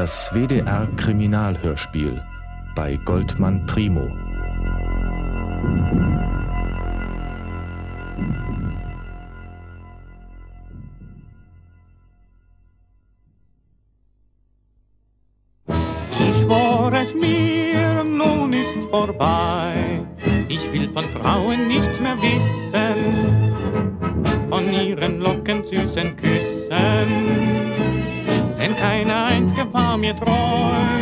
Das WDR-Kriminalhörspiel bei Goldmann Primo. Ich war es mir, nun ist's vorbei. Ich will von Frauen nichts mehr wissen, von ihren Locken süßen Küssen, denn keine einzige war mir treu.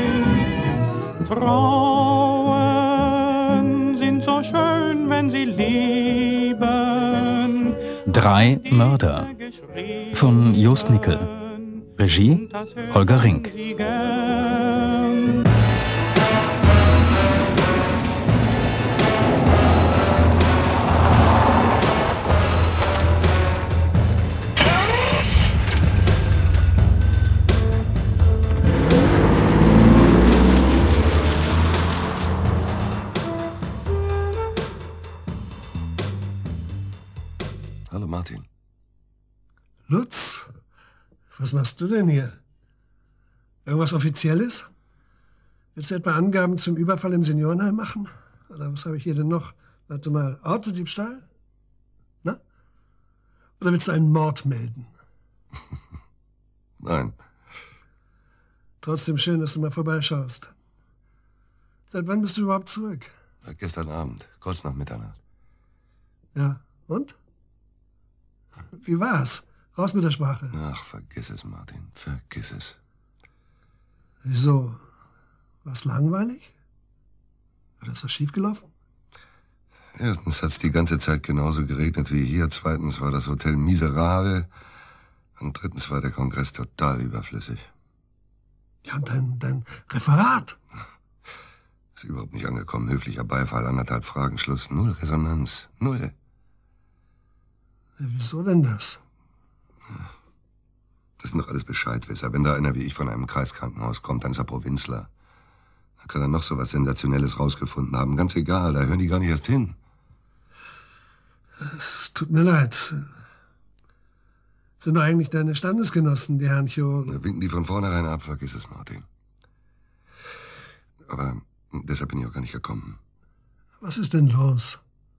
Frauen sind so schön, wenn sie lieben. 3 Mörder von Jost Nickel. Regie Holger Rink. Hallo Martin. Lutz, was machst du denn hier? Irgendwas Offizielles? Willst du etwa Angaben zum Überfall im Seniorenheim machen? Oder was habe ich hier denn noch? Warte mal, Autodiebstahl? Na? Oder willst du einen Mord melden? Nein. Trotzdem schön, dass du mal vorbeischaust. Seit wann bist du überhaupt zurück? Seit gestern Abend, kurz nach Mitternacht. Ja, und? Wie war's? Raus mit der Sprache. Ach, vergiss es, Martin. Vergiss es. Wieso? War's langweilig? Oder ist das schiefgelaufen? Erstens hat's die ganze Zeit genauso geregnet wie hier. Zweitens war das Hotel miserabel. Und drittens war der Kongress total überflüssig. Ja, und dein Referat? Ist überhaupt nicht angekommen. Höflicher Beifall, 1,5 Fragen, Schluss. 0 Resonanz. 0. Ja, wieso denn das? Das sind doch alles Bescheidwisser. Wenn da einer wie ich von einem Kreiskrankenhaus kommt, dann ist er Provinzler. Da kann er noch so was Sensationelles rausgefunden haben. Ganz egal, da hören die gar nicht erst hin. Es tut mir leid. Sind doch eigentlich deine Standesgenossen, die Herren Chirurgen? Da winken die von vornherein ab, vergiss es, Martin. Aber deshalb bin ich auch gar nicht gekommen. Was ist denn los?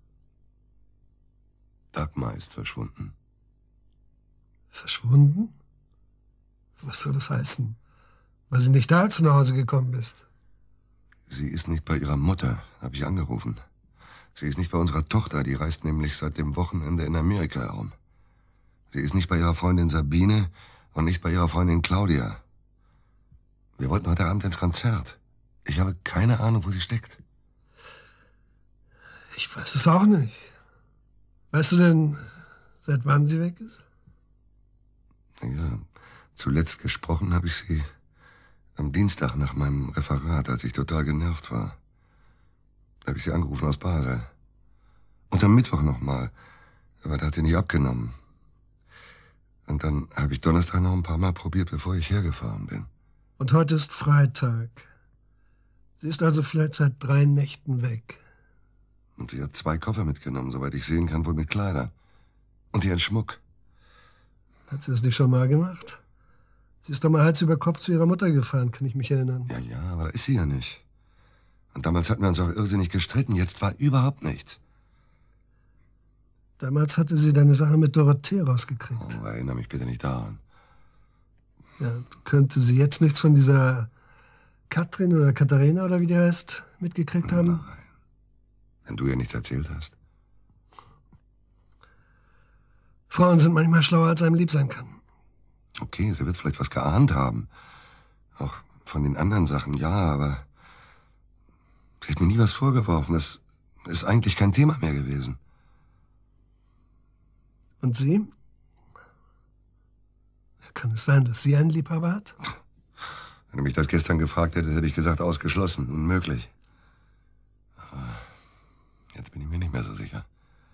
Dagmar ist verschwunden. Verschwunden? Was soll das heißen? Weil sie nicht da, als du nach Hause gekommen bist. Sie ist nicht bei ihrer Mutter, habe ich angerufen. Sie ist nicht bei unserer Tochter, die reist nämlich seit dem Wochenende in Amerika herum. Sie ist nicht bei ihrer Freundin Sabine und nicht bei ihrer Freundin Claudia. Wir wollten heute Abend ins Konzert. Ich habe keine Ahnung, wo sie steckt. Ich weiß es auch nicht. Weißt du denn, seit wann sie weg ist? Ja, zuletzt gesprochen habe ich sie am Dienstag nach meinem Referat, als ich total genervt war. Da habe ich sie angerufen aus Basel. Und am Mittwoch nochmal, aber da hat sie nicht abgenommen. Und dann habe ich Donnerstag noch ein paar Mal probiert, bevor ich hergefahren bin. Und heute ist Freitag. Sie ist also vielleicht seit 3 Nächten weg. Und sie hat 2 Koffer mitgenommen, soweit ich sehen kann, wohl mit Kleidern. Und ihren Schmuck. Hat sie das nicht schon mal gemacht? Sie ist doch mal Hals über Kopf zu ihrer Mutter gefahren, kann ich mich erinnern. Ja, aber da ist sie ja nicht. Und damals hatten wir uns auch irrsinnig gestritten. Jetzt war überhaupt nichts. Damals hatte sie deine Sache mit Dorothee rausgekriegt. Oh, erinnere mich bitte nicht daran. Ja, könnte sie jetzt nichts von dieser Katrin oder Katharina oder wie die heißt, mitgekriegt haben? Nein. Wenn du ihr nichts erzählt hast. Frauen sind manchmal schlauer, als einem lieb sein kann. Okay, sie wird vielleicht was geahnt haben. Auch von den anderen Sachen, ja, aber sie hat mir nie was vorgeworfen. Das ist eigentlich kein Thema mehr gewesen. Und sie? Kann es sein, dass sie einen Liebhaber hat? Wenn du mich das gestern gefragt hättest, hätte ich gesagt, ausgeschlossen, unmöglich. Aber jetzt bin ich mir nicht mehr so sicher.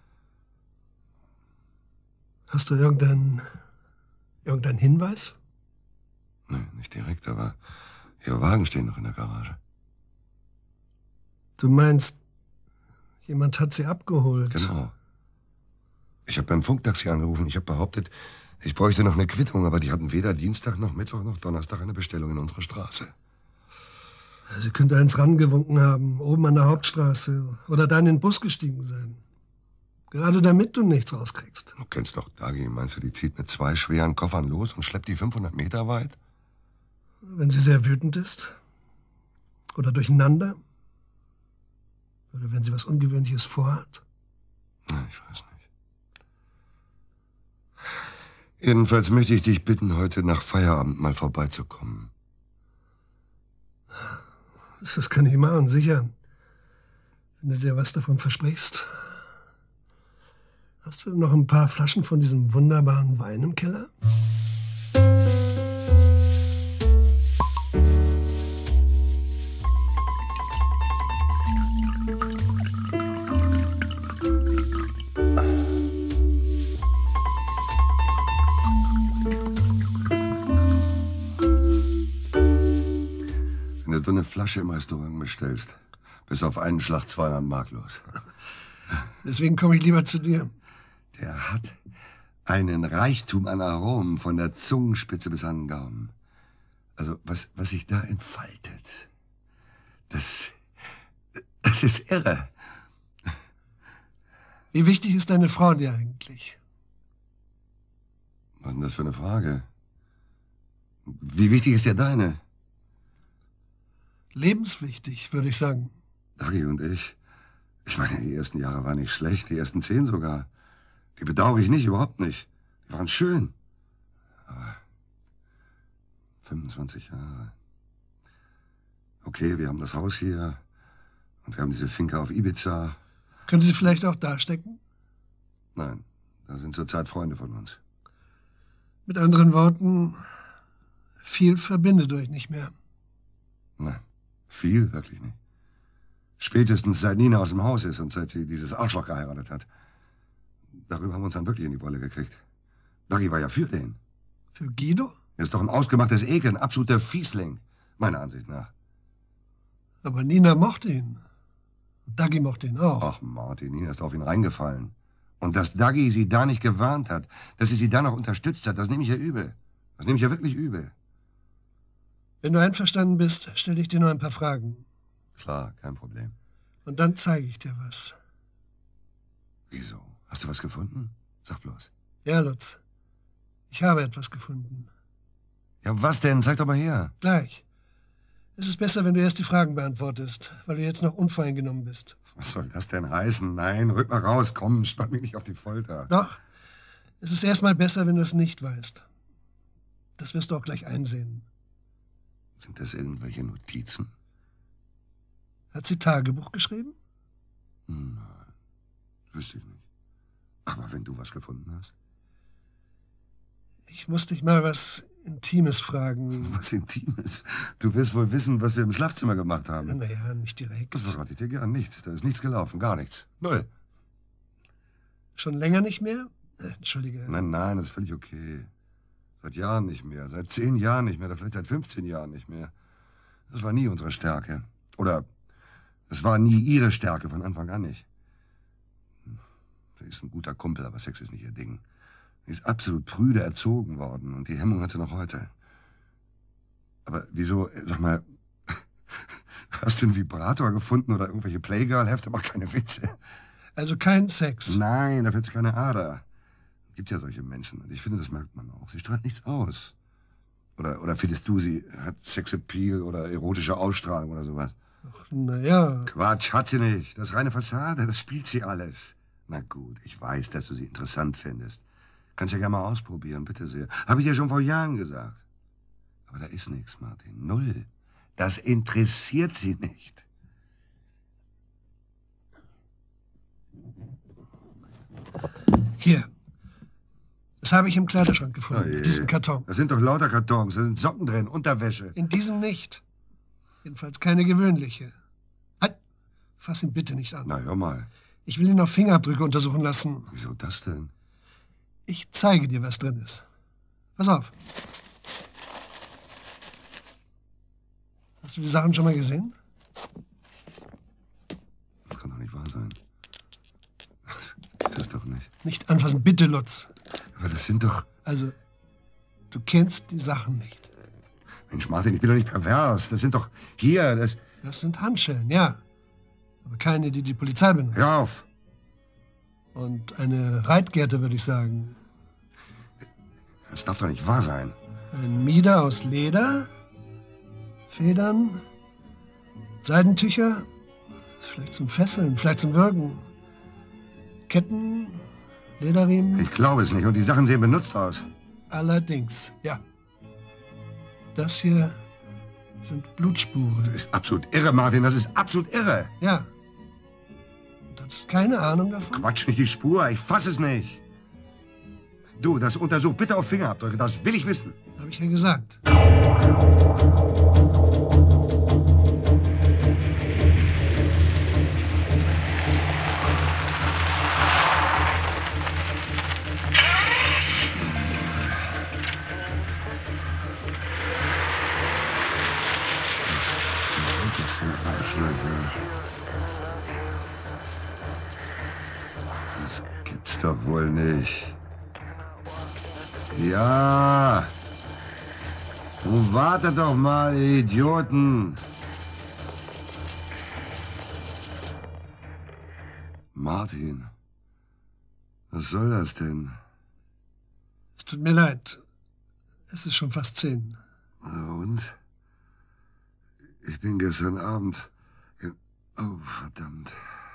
Hast du irgendeinen Hinweis? Nee, nicht direkt, aber ihre Wagen stehen noch in der Garage. Du meinst, jemand hat sie abgeholt? Genau. Ich habe beim Funktaxi angerufen. Ich habe behauptet, Ich bräuchte noch eine Quittung, aber die hatten weder Dienstag noch Mittwoch noch Donnerstag eine Bestellung in unserer Straße. Sie könnte eins rangewunken haben, oben an der Hauptstraße. Oder da in den Bus gestiegen sein. Gerade damit du nichts rauskriegst. Du kennst doch Dagi. Meinst du, die zieht mit 2 schweren Koffern los und schleppt die 500 Meter weit? Wenn sie sehr wütend ist. Oder durcheinander. Oder wenn sie was Ungewöhnliches vorhat. Na, ich weiß nicht. Jedenfalls möchte ich dich bitten, heute nach Feierabend mal vorbeizukommen. Das kann ich machen, sicher. Wenn du dir was davon versprichst. Hast du noch ein paar Flaschen von diesem wunderbaren Wein im Keller? Wenn du so eine Flasche im Restaurant bestellst, bist du auf einen Schlag 200 Mark los. Deswegen komme ich lieber zu dir. Der hat einen Reichtum an Aromen von der Zungenspitze bis an den Gaumen. Also, was sich da entfaltet, das ist irre. Wie wichtig ist deine Frau dir eigentlich? Was ist denn das für eine Frage? Wie wichtig ist dir deine? Lebenswichtig, würde ich sagen. Dagi und ich. Ich meine, die ersten Jahre waren nicht schlecht, die ersten 10 sogar. Die bedauere ich nicht, überhaupt nicht. Die waren schön. Aber 25 Jahre. Okay, wir haben das Haus hier und wir haben diese Finca auf Ibiza. Können Sie vielleicht auch da stecken? Nein, da sind zurzeit Freunde von uns. Mit anderen Worten, viel verbindet euch nicht mehr. Nein, viel wirklich nicht. Spätestens seit Nina aus dem Haus ist und seit sie dieses Arschloch geheiratet hat. Darüber haben wir uns dann wirklich in die Wolle gekriegt. Dagi war ja für den. Für Guido? Er ist doch ein ausgemachtes Ekel, ein absoluter Fiesling. Meiner Ansicht nach. Aber Nina mochte ihn. Dagi mochte ihn auch. Ach, Martin, Nina ist auf ihn reingefallen. Und dass Dagi sie da nicht gewarnt hat, dass sie da noch unterstützt hat, das nehme ich ja übel. Das nehme ich ja wirklich übel. Wenn du einverstanden bist, stelle ich dir nur ein paar Fragen. Klar, kein Problem. Und dann zeige ich dir was. Wieso? Hast du was gefunden? Sag bloß. Ja, Lutz. Ich habe etwas gefunden. Ja, was denn? Zeig doch mal her. Gleich. Es ist besser, wenn du erst die Fragen beantwortest, weil du jetzt noch unvoreingenommen bist. Was soll das denn heißen? Nein, rück mal raus, komm, spann mich nicht auf die Folter. Doch. Es ist erstmal besser, wenn du es nicht weißt. Das wirst du auch gleich einsehen. Sind das irgendwelche Notizen? Hat sie Tagebuch geschrieben? Nein, wüsste ich nicht. Aber wenn du was gefunden hast? Ich muss dich mal was Intimes fragen. Was Intimes? Du wirst wohl wissen, was wir im Schlafzimmer gemacht haben. Naja, nicht direkt. Das verrate ich dir gern. Nichts. Da ist nichts gelaufen. Gar nichts. Null. Schon länger nicht mehr? Entschuldige. Nein, das ist völlig okay. Seit Jahren nicht mehr. Seit 10 Jahren nicht mehr. Oder vielleicht seit 15 Jahren nicht mehr. Das war nie unsere Stärke. Oder es war nie ihre Stärke, von Anfang an nicht. Sie ist ein guter Kumpel, aber Sex ist nicht ihr Ding. Sie ist absolut prüde erzogen worden und die Hemmung hat sie noch heute. Aber wieso, sag mal, hast du einen Vibrator gefunden oder irgendwelche Playgirl-Hefte? Mach keine Witze. Also kein Sex? Nein, da fällt keine Ader. Gibt ja solche Menschen und ich finde, das merkt man auch. Sie strahlt nichts aus. Oder findest du, sie hat Sexappeal oder erotische Ausstrahlung oder sowas? Ach, naja. Quatsch, hat sie nicht. Das ist reine Fassade, das spielt sie alles. Na gut, ich weiß, dass du sie interessant findest. Kannst ja gerne mal ausprobieren, bitte sehr. Habe ich dir schon vor Jahren gesagt. Aber da ist nichts, Martin. Null. Das interessiert sie nicht. Hier. Das habe ich im Kleiderschrank gefunden, in diesem Karton. Das sind doch lauter Kartons, da sind Socken drin, Unterwäsche. In diesem nicht. Jedenfalls keine gewöhnliche. Halt! Fass ihn bitte nicht an. Na, hör mal. Ich will ihn auf Fingerabdrücke untersuchen lassen. Wieso das denn? Ich zeige dir, was drin ist. Pass auf. Hast du die Sachen schon mal gesehen? Das kann doch nicht wahr sein. Das doch nicht. Nicht anfassen, bitte, Lutz. Aber das sind doch... Also, du kennst die Sachen nicht. Mensch, Martin, ich bin doch nicht pervers. Das sind doch hier, das... Das sind Handschellen, ja. Aber keine, die die Polizei benutzt. Hör auf! Und eine Reitgerte, würde ich sagen. Das darf doch nicht wahr sein. Ein Mieder aus Leder, Federn, Seidentücher, vielleicht zum Fesseln, vielleicht zum Würgen. Ketten, Lederriemen. Ich glaube es nicht. Und die Sachen sehen benutzt aus. Allerdings, ja. Das hier sind Blutspuren. Das ist absolut irre, Martin. Das ist absolut irre. Ja. Du hattest keine Ahnung davon? Quatsch nicht die Spur. Ich fass es nicht. Du, das untersuch bitte auf Fingerabdrücke. Das will ich wissen. Habe ich ja gesagt. Was sind das für Arschlöcher? Das gibt's doch wohl nicht. Ja! Nun wartet doch mal, ihr Idioten! Martin, was soll das denn? Es tut mir leid. Es ist schon fast 10. Na und? Ich bin gestern Abend... Oh, verdammt.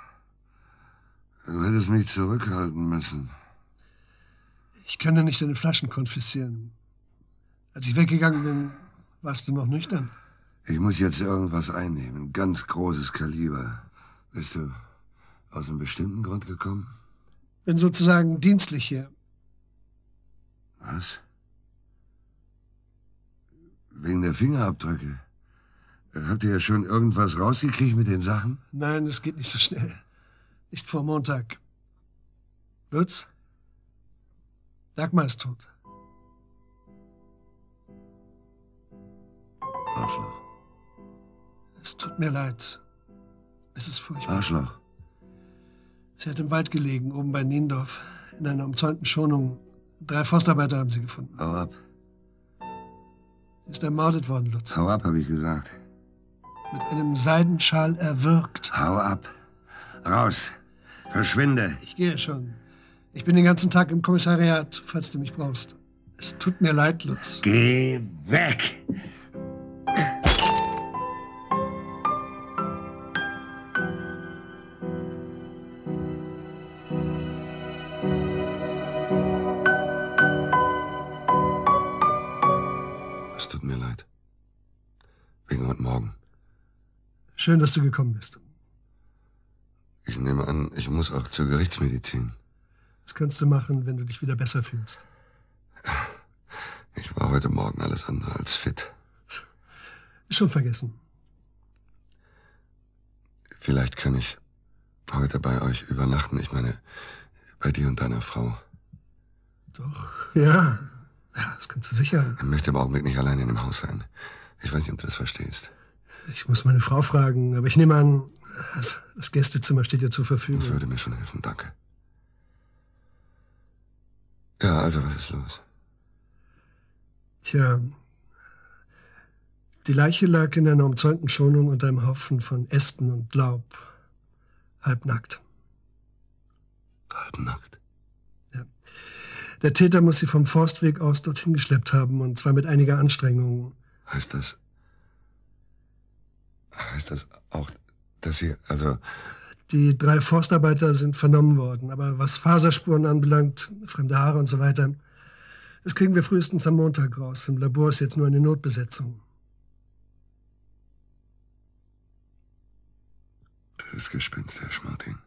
Du hättest mich zurückhalten müssen. Ich kann ja nicht deine Flaschen konfiszieren. Als ich weggegangen bin, warst du noch nüchtern. Ich muss jetzt irgendwas einnehmen. Ganz großes Kaliber. Bist du aus einem bestimmten Grund gekommen? Bin sozusagen dienstlich hier. Was? Wegen der Fingerabdrücke? Habt ihr ja schon irgendwas rausgekriegt mit den Sachen? Nein, es geht nicht so schnell. Nicht vor Montag. Lutz? Dagmar ist tot. Arschloch. Es tut mir leid. Es ist furchtbar. Arschloch. Sie hat im Wald gelegen, oben bei Niendorf, in einer umzäunten Schonung. 3 Forstarbeiter haben sie gefunden. Hau ab. Sie ist ermordet worden, Lutz. Hau ab, habe ich gesagt. Mit einem Seidenschal erwürgt. Hau ab. Raus. Verschwinde. Ich gehe schon. Ich bin den ganzen Tag im Kommissariat, falls du mich brauchst. Es tut mir leid, Lutz. Geh weg! Es tut mir leid. Wegen heute Morgen. Schön, dass du gekommen bist. Ich nehme an, ich muss auch zur Gerichtsmedizin. Das kannst du machen, wenn du dich wieder besser fühlst. Ich war heute Morgen alles andere als fit. Ist schon vergessen. Vielleicht kann ich heute bei euch übernachten. Ich meine, bei dir und deiner Frau. Doch, ja. Ja, das kannst du sicher. Ich möchte im Augenblick nicht allein in dem Haus sein. Ich weiß nicht, ob du das verstehst. Ich muss meine Frau fragen, aber ich nehme an, das Gästezimmer steht dir zur Verfügung. Das würde mir schon helfen, danke. Ja, also, was ist los? Tja, die Leiche lag in einer umzäunten Schonung unter einem Haufen von Ästen und Laub. Halbnackt. Halbnackt? Ja. Der Täter muss sie vom Forstweg aus dorthin geschleppt haben, und zwar mit einiger Anstrengung. Heißt das auch, dass sie, also... Die 3 Forstarbeiter sind vernommen worden, aber was Faserspuren anbelangt, fremde Haare und so weiter, das kriegen wir frühestens am Montag raus. Im Labor ist jetzt nur eine Notbesetzung. Das ist gespenstisch, Martin.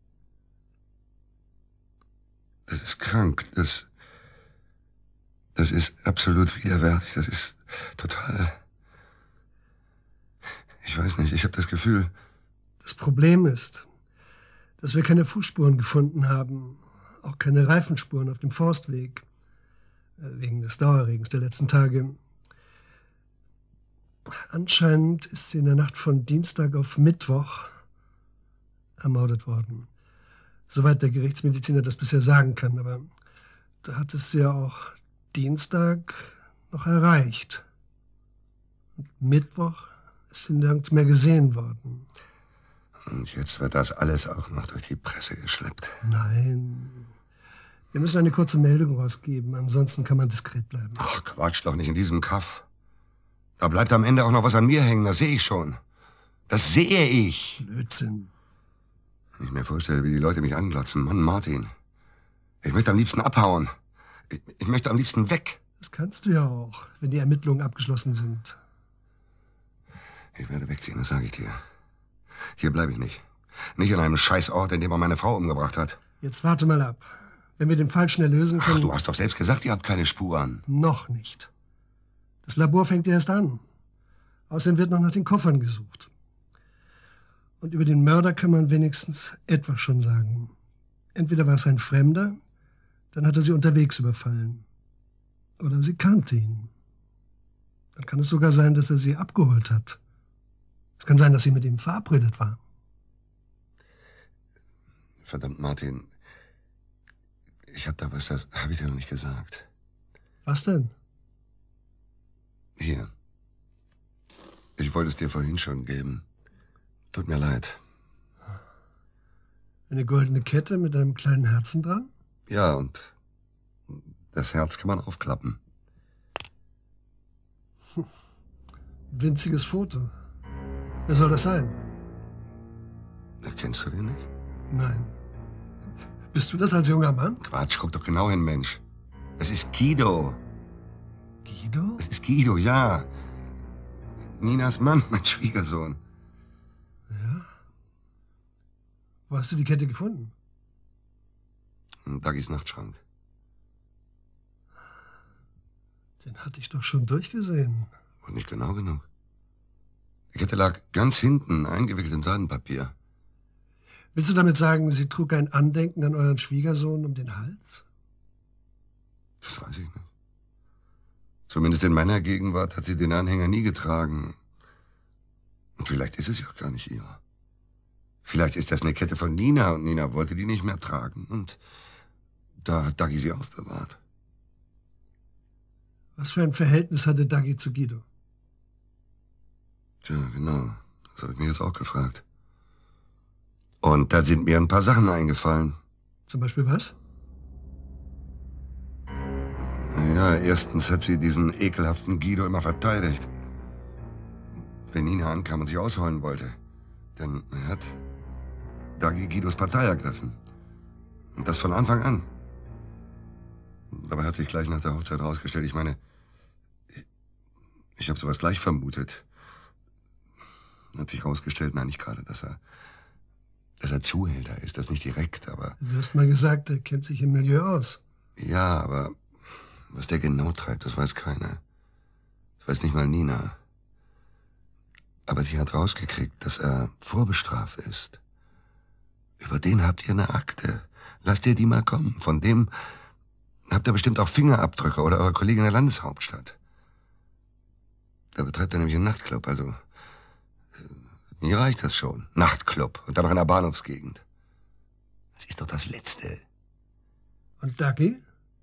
Das ist krank. Das ist absolut widerwärtig. Das ist total... Ich weiß nicht, ich habe das Gefühl... Das Problem ist, dass wir keine Fußspuren gefunden haben, auch keine Reifenspuren auf dem Forstweg, wegen des Dauerregens der letzten Tage. Anscheinend ist sie in der Nacht von Dienstag auf Mittwoch ermordet worden. Soweit der Gerichtsmediziner das bisher sagen kann, aber da hat es ja auch Dienstag noch erreicht. Und Mittwoch ist sie nirgends mehr gesehen worden. Und jetzt wird das alles auch noch durch die Presse geschleppt. Nein. Wir müssen eine kurze Meldung rausgeben, ansonsten kann man diskret bleiben. Ach, Quatsch doch nicht in diesem Kaff. Da bleibt am Ende auch noch was an mir hängen, das sehe ich schon. Das sehe ich. Blödsinn. Wenn ich mir vorstelle, wie die Leute mich anglotzen. Mann, Martin. Ich möchte am liebsten abhauen. Ich möchte am liebsten weg. Das kannst du ja auch, wenn die Ermittlungen abgeschlossen sind. Ich werde wegziehen, das sage ich dir. Hier bleibe ich nicht. Nicht in einem Scheißort, in dem man meine Frau umgebracht hat. Jetzt warte mal ab. Wenn wir den Fall schnell lösen können... Ach, du hast doch selbst gesagt, ihr habt keine Spuren. Noch nicht. Das Labor fängt erst an. Außerdem wird noch nach den Koffern gesucht. Und über den Mörder kann man wenigstens etwas schon sagen. Entweder war es ein Fremder, dann hat er sie unterwegs überfallen. Oder sie kannte ihn. Dann kann es sogar sein, dass er sie abgeholt hat. Es kann sein, dass sie mit ihm verabredet war. Verdammt, Martin. Ich hab da was, das habe ich dir noch nicht gesagt. Was denn? Hier. Ich wollte es dir vorhin schon geben. Tut mir leid. Eine goldene Kette mit einem kleinen Herzen dran? Ja, und das Herz kann man aufklappen. Winziges Foto. Wer soll das sein? Kennst du den nicht? Nein. Bist du das als junger Mann? Quatsch, guck doch genau hin, Mensch. Es ist Guido. Guido? Es ist Guido, ja. Ninas Mann, mein Schwiegersohn. Ja. Wo hast du die Kette gefunden? In Daggis Nachtschrank. Den hatte ich doch schon durchgesehen. Und nicht genau genug. Die Kette lag ganz hinten, eingewickelt in Seidenpapier. Willst du damit sagen, sie trug ein Andenken an euren Schwiegersohn um den Hals? Das weiß ich nicht. Zumindest in meiner Gegenwart hat sie den Anhänger nie getragen. Und vielleicht ist es ja auch gar nicht ihre. Vielleicht ist das eine Kette von Nina und Nina wollte die nicht mehr tragen. Und da hat Daggi sie aufbewahrt. Was für ein Verhältnis hatte Daggi zu Guido? Tja, genau. Das habe ich mir jetzt auch gefragt. Und da sind mir ein paar Sachen eingefallen. Zum Beispiel was? Ja, erstens hat sie diesen ekelhaften Guido immer verteidigt. Wenn Nina ankam und sich ausheulen wollte, dann hat Daggi Guidos Partei ergriffen. Und das von Anfang an. Dabei hat sich gleich nach der Hochzeit herausgestellt, ich meine, ich habe sowas gleich vermutet. Hat sich herausgestellt, nein, nicht gerade, dass er Zuhälter ist, das nicht direkt, aber... Du hast mal gesagt, er kennt sich im Milieu aus. Ja, aber was der genau treibt, das weiß keiner. Das weiß nicht mal Nina. Aber sie hat rausgekriegt, dass er vorbestraft ist. Über den habt ihr eine Akte. Lasst ihr die mal kommen. Von dem habt ihr bestimmt auch Fingerabdrücke oder eure Kollegen in der Landeshauptstadt. Da betreibt er nämlich einen Nachtclub, also... Mir reicht das schon. Nachtclub und dann noch in der Bahnhofsgegend. Das ist doch das Letzte. Und Daggi?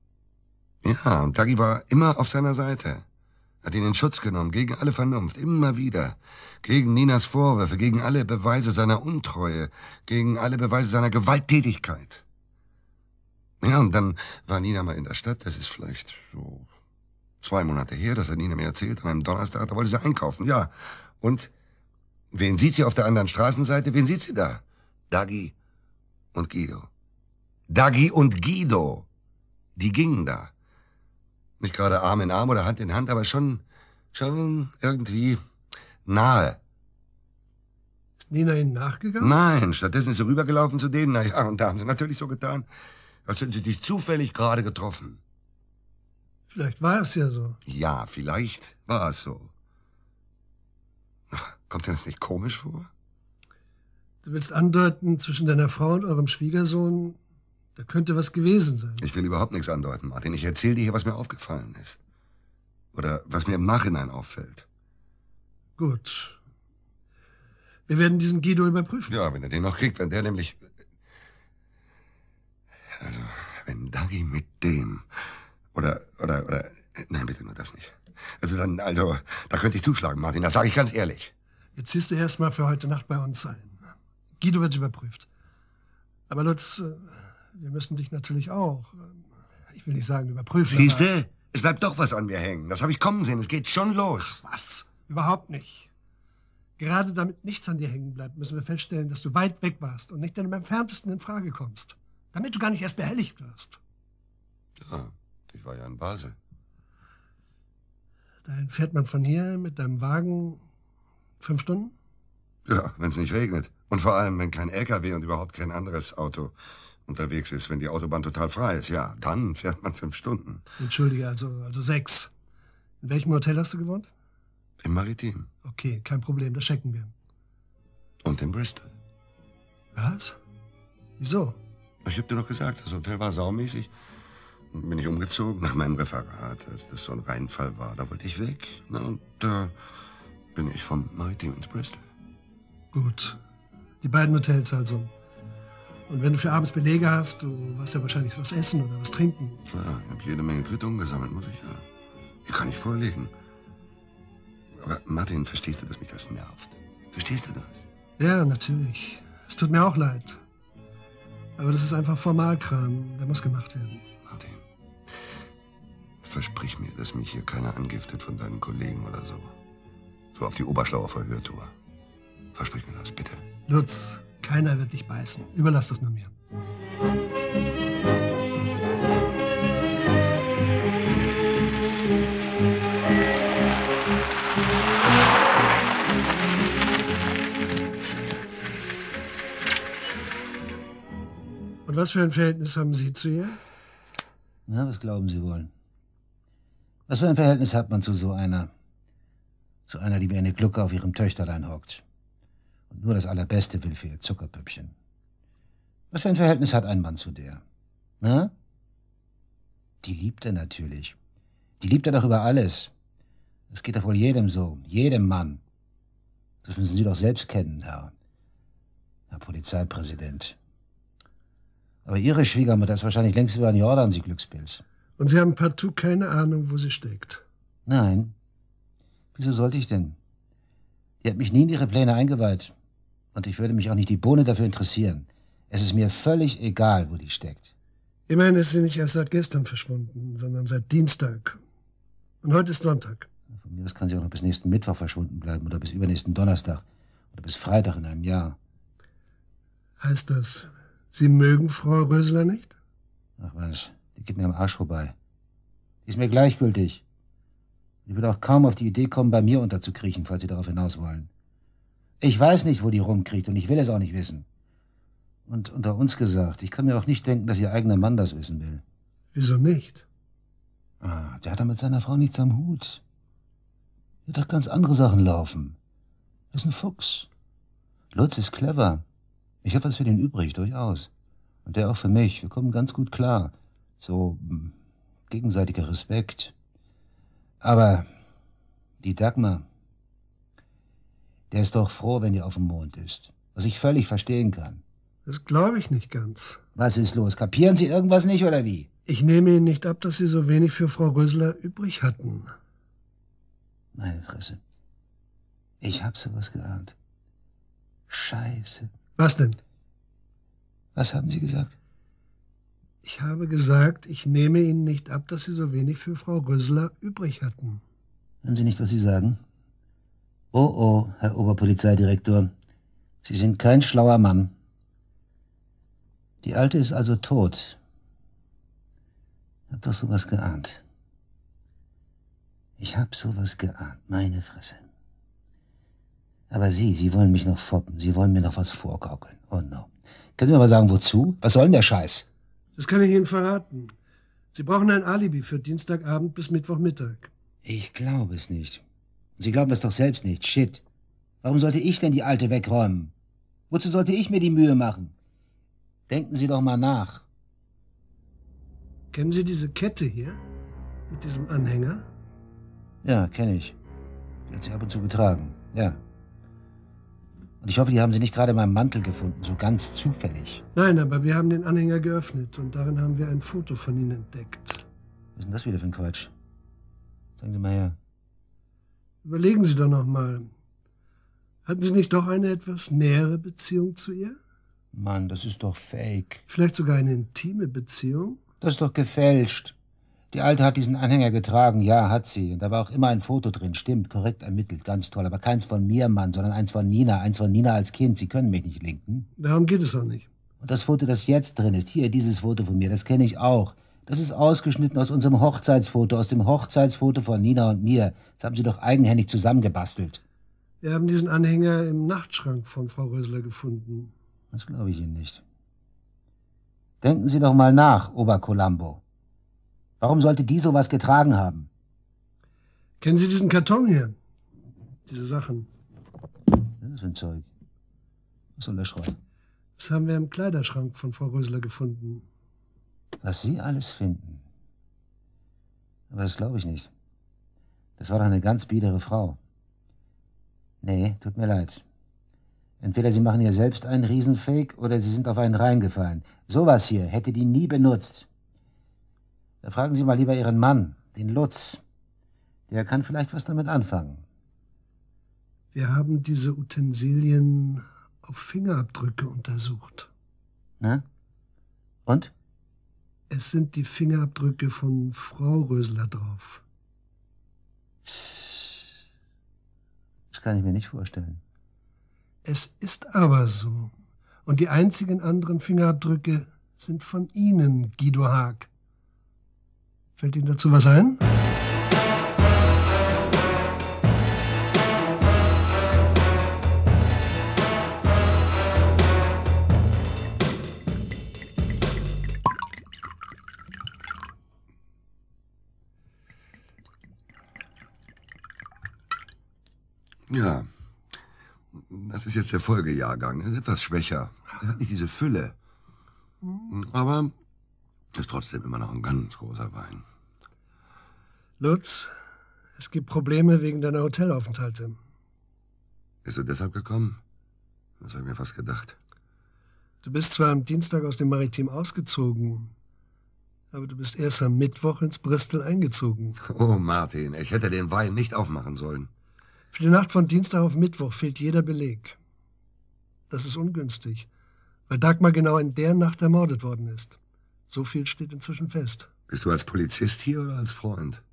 Ja, und Daggi war immer auf seiner Seite. Hat ihn in Schutz genommen, gegen alle Vernunft, immer wieder. Gegen Ninas Vorwürfe, gegen alle Beweise seiner Untreue, gegen alle Beweise seiner Gewalttätigkeit. Ja, und dann war Nina mal in der Stadt, das ist vielleicht so 2 Monate her, dass er Nina mir erzählt, an einem Donnerstag, da wollte sie einkaufen, ja. Und wen sieht sie auf der anderen Straßenseite? Wen sieht sie da? Daggi und Guido. Daggi und Guido. Die gingen da. Nicht gerade Arm in Arm oder Hand in Hand, aber schon irgendwie nahe. Ist Nina ihnen nachgegangen? Nein, stattdessen ist sie rübergelaufen zu denen. Na ja, und da haben sie natürlich so getan, als hätten sie dich zufällig gerade getroffen. Vielleicht war es ja so. Ja, vielleicht war es so. Kommt dir das nicht komisch vor? Du willst andeuten, zwischen deiner Frau und eurem Schwiegersohn, da könnte was gewesen sein. Ich will überhaupt nichts andeuten, Martin. Ich erzähle dir hier, was mir aufgefallen ist. Oder was mir im Nachhinein auffällt. Gut. Wir werden diesen Guido überprüfen. Ja, wenn er den noch kriegt, wenn der nämlich... Also, wenn Daggi mit dem Oder, nein, bitte nur das nicht. Also, da könnte ich zuschlagen, Martin, das sage ich ganz ehrlich. Jetzt ziehst du erst mal für heute Nacht bei uns ein. Guido wird überprüft. Aber Lutz, wir müssen dich natürlich auch, ich will nicht sagen überprüfen. Siehst du? Es bleibt doch was an mir hängen. Das habe ich kommen sehen. Es geht schon los. Ach, was? Überhaupt nicht. Gerade damit nichts an dir hängen bleibt, müssen wir feststellen, dass du weit weg warst und nicht im entferntesten in Frage kommst. Damit du gar nicht erst behelligt wirst. Ja, ich war ja in Basel. Dahin fährt man von hier mit deinem Wagen 5 Stunden? Ja, wenn es nicht regnet. Und vor allem, wenn kein LKW und überhaupt kein anderes Auto unterwegs ist. Wenn die Autobahn total frei ist, ja, dann fährt man 5 Stunden. Entschuldige, also 6. In welchem Hotel hast du gewohnt? Im Maritim. Okay, kein Problem, das checken wir. Und in Bristol. Was? Wieso? Ich hab dir doch gesagt, das Hotel war saumäßig. Dann bin ich umgezogen nach meinem Referat, als das so ein Reinfall war. Da wollte ich weg. Na, und da bin ich vom Maritim ins Bristol. Gut. Die beiden Hotels also. Und wenn du für abends Belege hast, du wirst ja wahrscheinlich was essen oder was trinken. Klar, ich habe jede Menge Quittungen gesammelt, muss ich ja. Die kann ich vorlegen. Aber Martin, verstehst du, dass mich das nervt? Verstehst du das? Ja, natürlich. Es tut mir auch leid. Aber das ist einfach Formalkram. Der muss gemacht werden. Martin, versprich mir, dass mich hier keiner angiftet von deinen Kollegen oder so. So auf die Oberschlauer Verhörtour. Versprich mir das, bitte. Lutz, keiner wird dich beißen. Überlass das nur mir. Und was für ein Verhältnis haben Sie zu ihr? Na, was glauben Sie wohl? Was für ein Verhältnis hat man zu so einer? Zu einer, die wie eine Glucke auf ihrem Töchterlein hockt und nur das Allerbeste will für ihr Zuckerpüppchen. Was für ein Verhältnis hat ein Mann zu der? Na? Die liebt er natürlich. Die liebt er doch über alles. Das geht doch wohl jedem so, jedem Mann. Das müssen Sie doch selbst kennen, Herr Polizeipräsident. Aber Ihre Schwiegermutter ist wahrscheinlich längst über den Jordan, Sie Glückspilz. Und Sie haben partout keine Ahnung, wo sie steckt? Nein. Wieso sollte ich denn? Die hat mich nie in ihre Pläne eingeweiht. Und ich würde mich auch nicht die Bohne dafür interessieren. Es ist mir völlig egal, wo die steckt. Immerhin ist sie nicht erst seit gestern verschwunden, sondern seit Dienstag. Und heute ist Sonntag. Von mir aus kann sie auch noch bis nächsten Mittwoch verschwunden bleiben oder bis übernächsten Donnerstag oder bis Freitag in einem Jahr. Heißt das, Sie mögen Frau Rösler nicht? Ach was, die geht mir am Arsch vorbei. Die ist mir gleichgültig. Die wird auch kaum auf die Idee kommen, bei mir unterzukriechen, falls Sie darauf hinaus wollen. Ich weiß nicht, wo die rumkriecht und ich will es auch nicht wissen. Und unter uns gesagt, ich kann mir auch nicht denken, dass Ihr eigener Mann das wissen will. Wieso nicht? Ah, der hat da mit seiner Frau nichts am Hut. Der hat doch ganz andere Sachen laufen. Er ist ein Fuchs. Lutz ist clever. Ich habe was für den übrig, durchaus. Und der auch für mich. Wir kommen ganz gut klar. So gegenseitiger Respekt. Aber die Dagmar, der ist doch froh, wenn die auf dem Mond ist. Was ich völlig verstehen kann. Das glaube ich nicht ganz. Was ist los? Kapieren Sie irgendwas nicht, oder wie? Ich nehme Ihnen nicht ab, dass Sie so wenig für Frau Rösler übrig hatten. Meine Fresse. Ich hab sowas geahnt. Scheiße. Was denn? Was haben Sie gesagt? Ich habe gesagt, ich nehme Ihnen nicht ab, dass Sie so wenig für Frau Rösler übrig hatten. Hören Sie nicht, was Sie sagen? Oh, Herr Oberpolizeidirektor. Sie sind kein schlauer Mann. Die Alte ist also tot. Ich hab doch sowas geahnt. Ich hab sowas geahnt, meine Fresse. Aber Sie wollen mich noch foppen. Sie wollen mir noch was vorgaukeln. Oh no. Können Sie mir mal sagen, wozu? Was soll denn der Scheiß? Das kann ich Ihnen verraten. Sie brauchen ein Alibi für Dienstagabend bis Mittwochmittag. Ich glaube es nicht. Sie glauben das doch selbst nicht. Shit. Warum sollte ich denn die Alte wegräumen? Wozu sollte ich mir die Mühe machen? Denken Sie doch mal nach. Kennen Sie diese Kette hier? Mit diesem Anhänger? Ja, kenne ich. Die hat sie ab und zu getragen. Ja. Und ich hoffe, die haben Sie nicht gerade in meinem Mantel gefunden, so ganz zufällig. Nein, aber wir haben den Anhänger geöffnet und darin haben wir ein Foto von Ihnen entdeckt. Was ist denn das wieder für ein Quatsch? Sagen Sie mal her. Überlegen Sie doch noch mal. Hatten Sie nicht doch eine etwas nähere Beziehung zu ihr? Mann, das ist doch fake. Vielleicht sogar eine intime Beziehung? Das ist doch gefälscht. Die Alte hat diesen Anhänger getragen, ja, hat sie. Und da war auch immer ein Foto drin, stimmt, korrekt ermittelt, ganz toll. Aber keins von mir, Mann, sondern eins von Nina als Kind. Sie können mich nicht linken. Darum geht es auch nicht. Und das Foto, das jetzt drin ist, hier, dieses Foto von mir, das kenne ich auch. Das ist ausgeschnitten aus unserem Hochzeitsfoto, aus dem Hochzeitsfoto von Nina und mir. Das haben Sie doch eigenhändig zusammengebastelt. Wir haben diesen Anhänger im Nachtschrank von Frau Rösler gefunden. Das glaube ich Ihnen nicht. Denken Sie doch mal nach, Obercolombo. Warum sollte die sowas getragen haben? Kennen Sie diesen Karton hier? Diese Sachen. Was ist das für ein Zeug? Was soll der Schrott? Das haben wir im Kleiderschrank von Frau Rösler gefunden. Was Sie alles finden. Aber das glaube ich nicht. Das war doch eine ganz biedere Frau. Nee, tut mir leid. Entweder Sie machen hier selbst einen Riesenfake oder Sie sind auf einen reingefallen. Sowas hier hätte die nie benutzt. Da fragen Sie mal lieber Ihren Mann, den Lutz. Der kann vielleicht was damit anfangen. Wir haben diese Utensilien auf Fingerabdrücke untersucht. Na? Und? Es sind die Fingerabdrücke von Frau Rösler drauf. Das kann ich mir nicht vorstellen. Es ist aber so. Und die einzigen anderen Fingerabdrücke sind von Ihnen, Guido Haag. Fällt Ihnen dazu was ein? Ja, das ist jetzt der Folgejahrgang. Er ist etwas schwächer. Er hat nicht diese Fülle. Aber ist trotzdem immer noch ein ganz großer Wein. Lutz, es gibt Probleme wegen deiner Hotelaufenthalte. Bist du deshalb gekommen? Das habe ich mir fast gedacht. Du bist zwar am Dienstag aus dem Maritim ausgezogen, aber du bist erst am Mittwoch ins Bristol eingezogen. Oh, Martin, ich hätte den Wein nicht aufmachen sollen. Für die Nacht von Dienstag auf Mittwoch fehlt jeder Beleg. Das ist ungünstig, weil Dagmar genau in der Nacht ermordet worden ist. So viel steht inzwischen fest. Bist du als Polizist hier oder als Freund?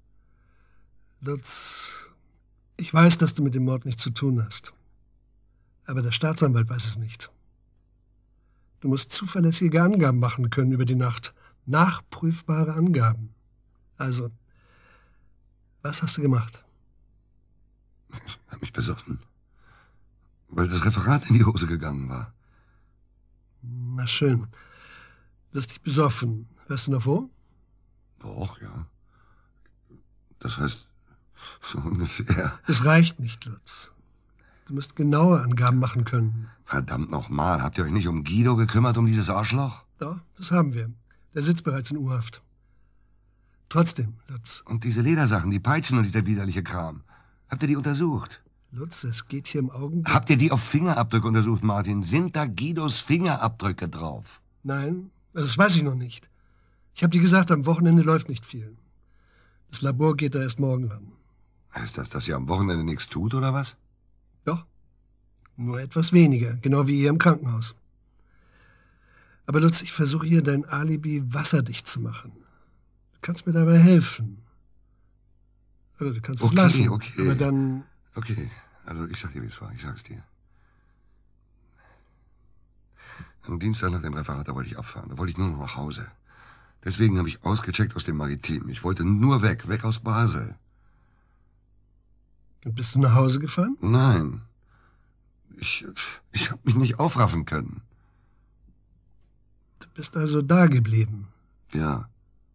Lutz, ich weiß, dass du mit dem Mord nichts zu tun hast. Aber der Staatsanwalt weiß es nicht. Du musst zuverlässige Angaben machen können über die Nacht. Nachprüfbare Angaben. Also, was hast du gemacht? Ich habe mich besoffen. Weil das Referat in die Hose gegangen war. Na schön. Du hast dich besoffen. Weißt du noch wo? Doch, ja. Das heißt, so ungefähr. Es reicht nicht, Lutz. Du musst genaue Angaben machen können. Verdammt nochmal, habt ihr euch nicht um Guido gekümmert, um dieses Arschloch? Doch, das haben wir. Der sitzt bereits in U-Haft. Trotzdem, Lutz. Und diese Ledersachen, die Peitschen und dieser widerliche Kram. Habt ihr die untersucht? Lutz, es geht hier im Augenblick... Habt ihr die auf Fingerabdrücke untersucht, Martin? Sind da Guidos Fingerabdrücke drauf? Nein, das weiß ich noch nicht. Ich habe dir gesagt, am Wochenende läuft nicht viel. Das Labor geht da erst morgen ran. Heißt das, dass ihr am Wochenende nichts tut, oder was? Doch, nur etwas weniger, genau wie ihr im Krankenhaus. Aber Lutz, ich versuche hier dein Alibi wasserdicht zu machen. Du kannst mir dabei helfen. Oder du kannst es lassen. Okay. Aber dann... Okay, also ich sag dir, wie es war. Ich sag's dir. Am Dienstag nach dem Referat, da wollte ich abfahren. Da wollte ich nur noch nach Hause. Deswegen habe ich ausgecheckt aus dem Maritim. Ich wollte nur weg aus Basel. Und bist du nach Hause gefahren? Nein. Ich habe mich nicht aufraffen können. Du bist also da geblieben? Ja.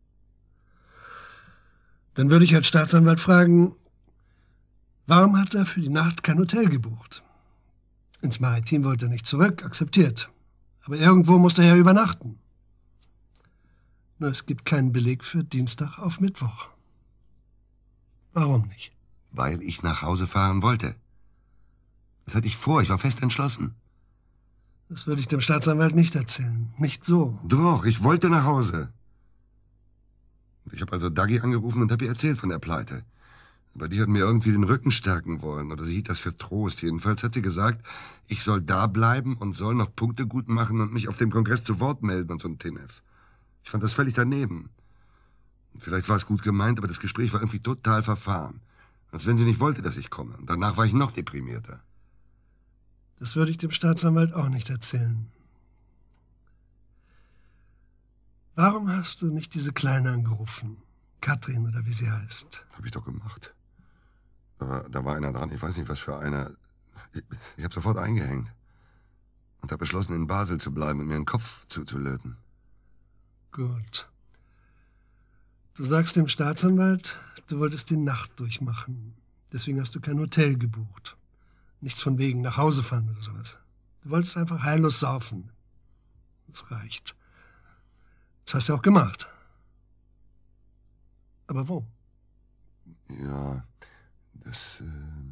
Dann würde ich als Staatsanwalt fragen, warum hat er für die Nacht kein Hotel gebucht? Ins Maritim wollte er nicht zurück, akzeptiert. Aber irgendwo musste er ja übernachten. Nur es gibt keinen Beleg für Dienstag auf Mittwoch. Warum nicht? Weil ich nach Hause fahren wollte. Das hatte ich vor, ich war fest entschlossen. Das würde ich dem Staatsanwalt nicht erzählen. Nicht so. Doch, ich wollte nach Hause. Ich habe also Daggy angerufen und habe ihr erzählt von der Pleite. Aber die hat mir irgendwie den Rücken stärken wollen. Oder sie hielt das für Trost. Jedenfalls hat sie gesagt, ich soll da bleiben und soll noch Punkte gut machen und mich auf dem Kongress zu Wort melden und so ein Tinef. Ich fand das völlig daneben. Vielleicht war es gut gemeint, aber das Gespräch war irgendwie total verfahren. Als wenn sie nicht wollte, dass ich komme. Und danach war ich noch deprimierter. Das würde ich dem Staatsanwalt auch nicht erzählen. Warum hast du nicht diese Kleine angerufen? Katrin oder wie sie heißt. Hab ich doch gemacht. Aber da war einer dran, ich weiß nicht, was für einer. Ich habe sofort eingehängt. Und habe beschlossen, in Basel zu bleiben und mir den Kopf zuzulöten. Gut. Du sagst dem Staatsanwalt, du wolltest die Nacht durchmachen. Deswegen hast du kein Hotel gebucht. Nichts von wegen nach Hause fahren oder sowas. Du wolltest einfach heillos saufen. Das reicht. Das hast du auch gemacht. Aber wo? Ja, das,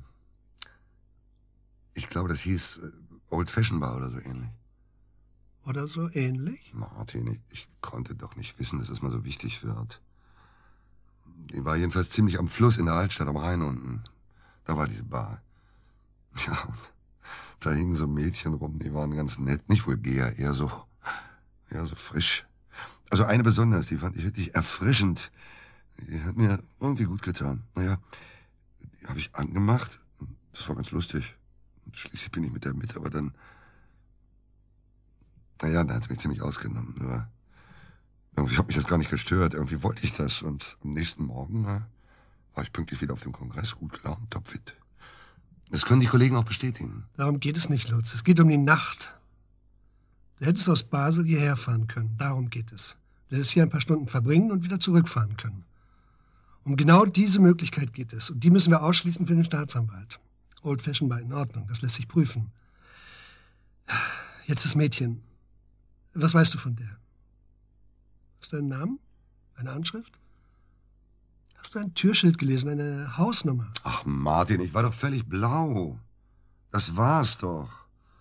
ich glaube, das hieß Old Fashion Bar oder so ähnlich. Oder so ähnlich? Martin, ich konnte doch nicht wissen, dass es mal so wichtig wird. Die war jedenfalls ziemlich am Fluss in der Altstadt am Rhein unten. Da war diese Bar. Ja, und da hingen so Mädchen rum, die waren ganz nett, nicht vulgär, eher so frisch. Also eine besonders, die fand ich wirklich erfrischend. Die hat mir irgendwie gut getan. Naja, die habe ich angemacht. Das war ganz lustig. Und schließlich bin ich mit der mit, aber dann... Naja, da hat sie mich ziemlich ausgenommen. Nur irgendwie hat mich das gar nicht gestört. Irgendwie wollte ich das. Und am nächsten Morgen war ich pünktlich wieder auf dem Kongress, gut gelaunt, topfit. Das können die Kollegen auch bestätigen. Darum geht es nicht, Lutz. Es geht um die Nacht. Du hättest aus Basel hierher fahren können. Darum geht es. Du hättest hier ein paar Stunden verbringen und wieder zurückfahren können. Um genau diese Möglichkeit geht es. Und die müssen wir ausschließen für den Staatsanwalt. Old Fashion Bar in Ordnung, das lässt sich prüfen. Jetzt das Mädchen. Was weißt du von der? Hast du einen Namen? Eine Anschrift? Hast du ein Türschild gelesen, eine Hausnummer? Ach, Martin, ich war doch völlig blau. Das war's doch.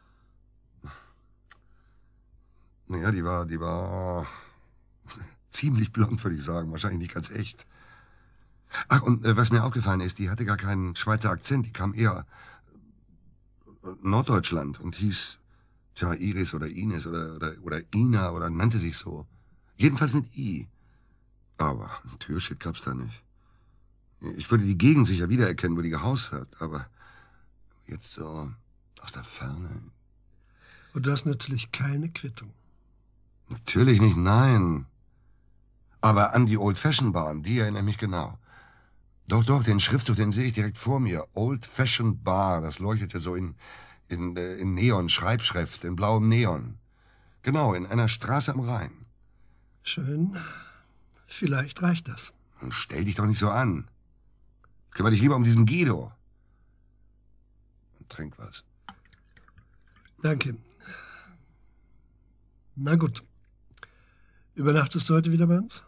Naja, die war ziemlich blond, würde ich sagen. Wahrscheinlich nicht ganz echt. Ach, und was mir aufgefallen ist, die hatte gar keinen Schweizer Akzent. Die kam eher Norddeutschland und hieß, tja, Iris oder Ines oder Ina oder nannte sich so. Jedenfalls mit I. Aber ein Türschild gab's da nicht. Ich würde die Gegend sicher wiedererkennen, wo die gehaust hat. Aber jetzt so aus der Ferne. Und du hast natürlich keine Quittung. Natürlich nicht, nein. Aber an die Old Fashion Bar, die erinnere ich mich genau. Doch, den Schriftzug, den sehe ich direkt vor mir. Old Fashion Bar, das leuchtete so in Neon-Schreibschrift, in blauem Neon. Genau, in einer Straße am Rhein. Schön. Vielleicht reicht das. Und stell dich doch nicht so an. Kümmere dich lieber um diesen Guido. Und trink was. Danke. Na gut. Übernachtest du heute wieder bei uns?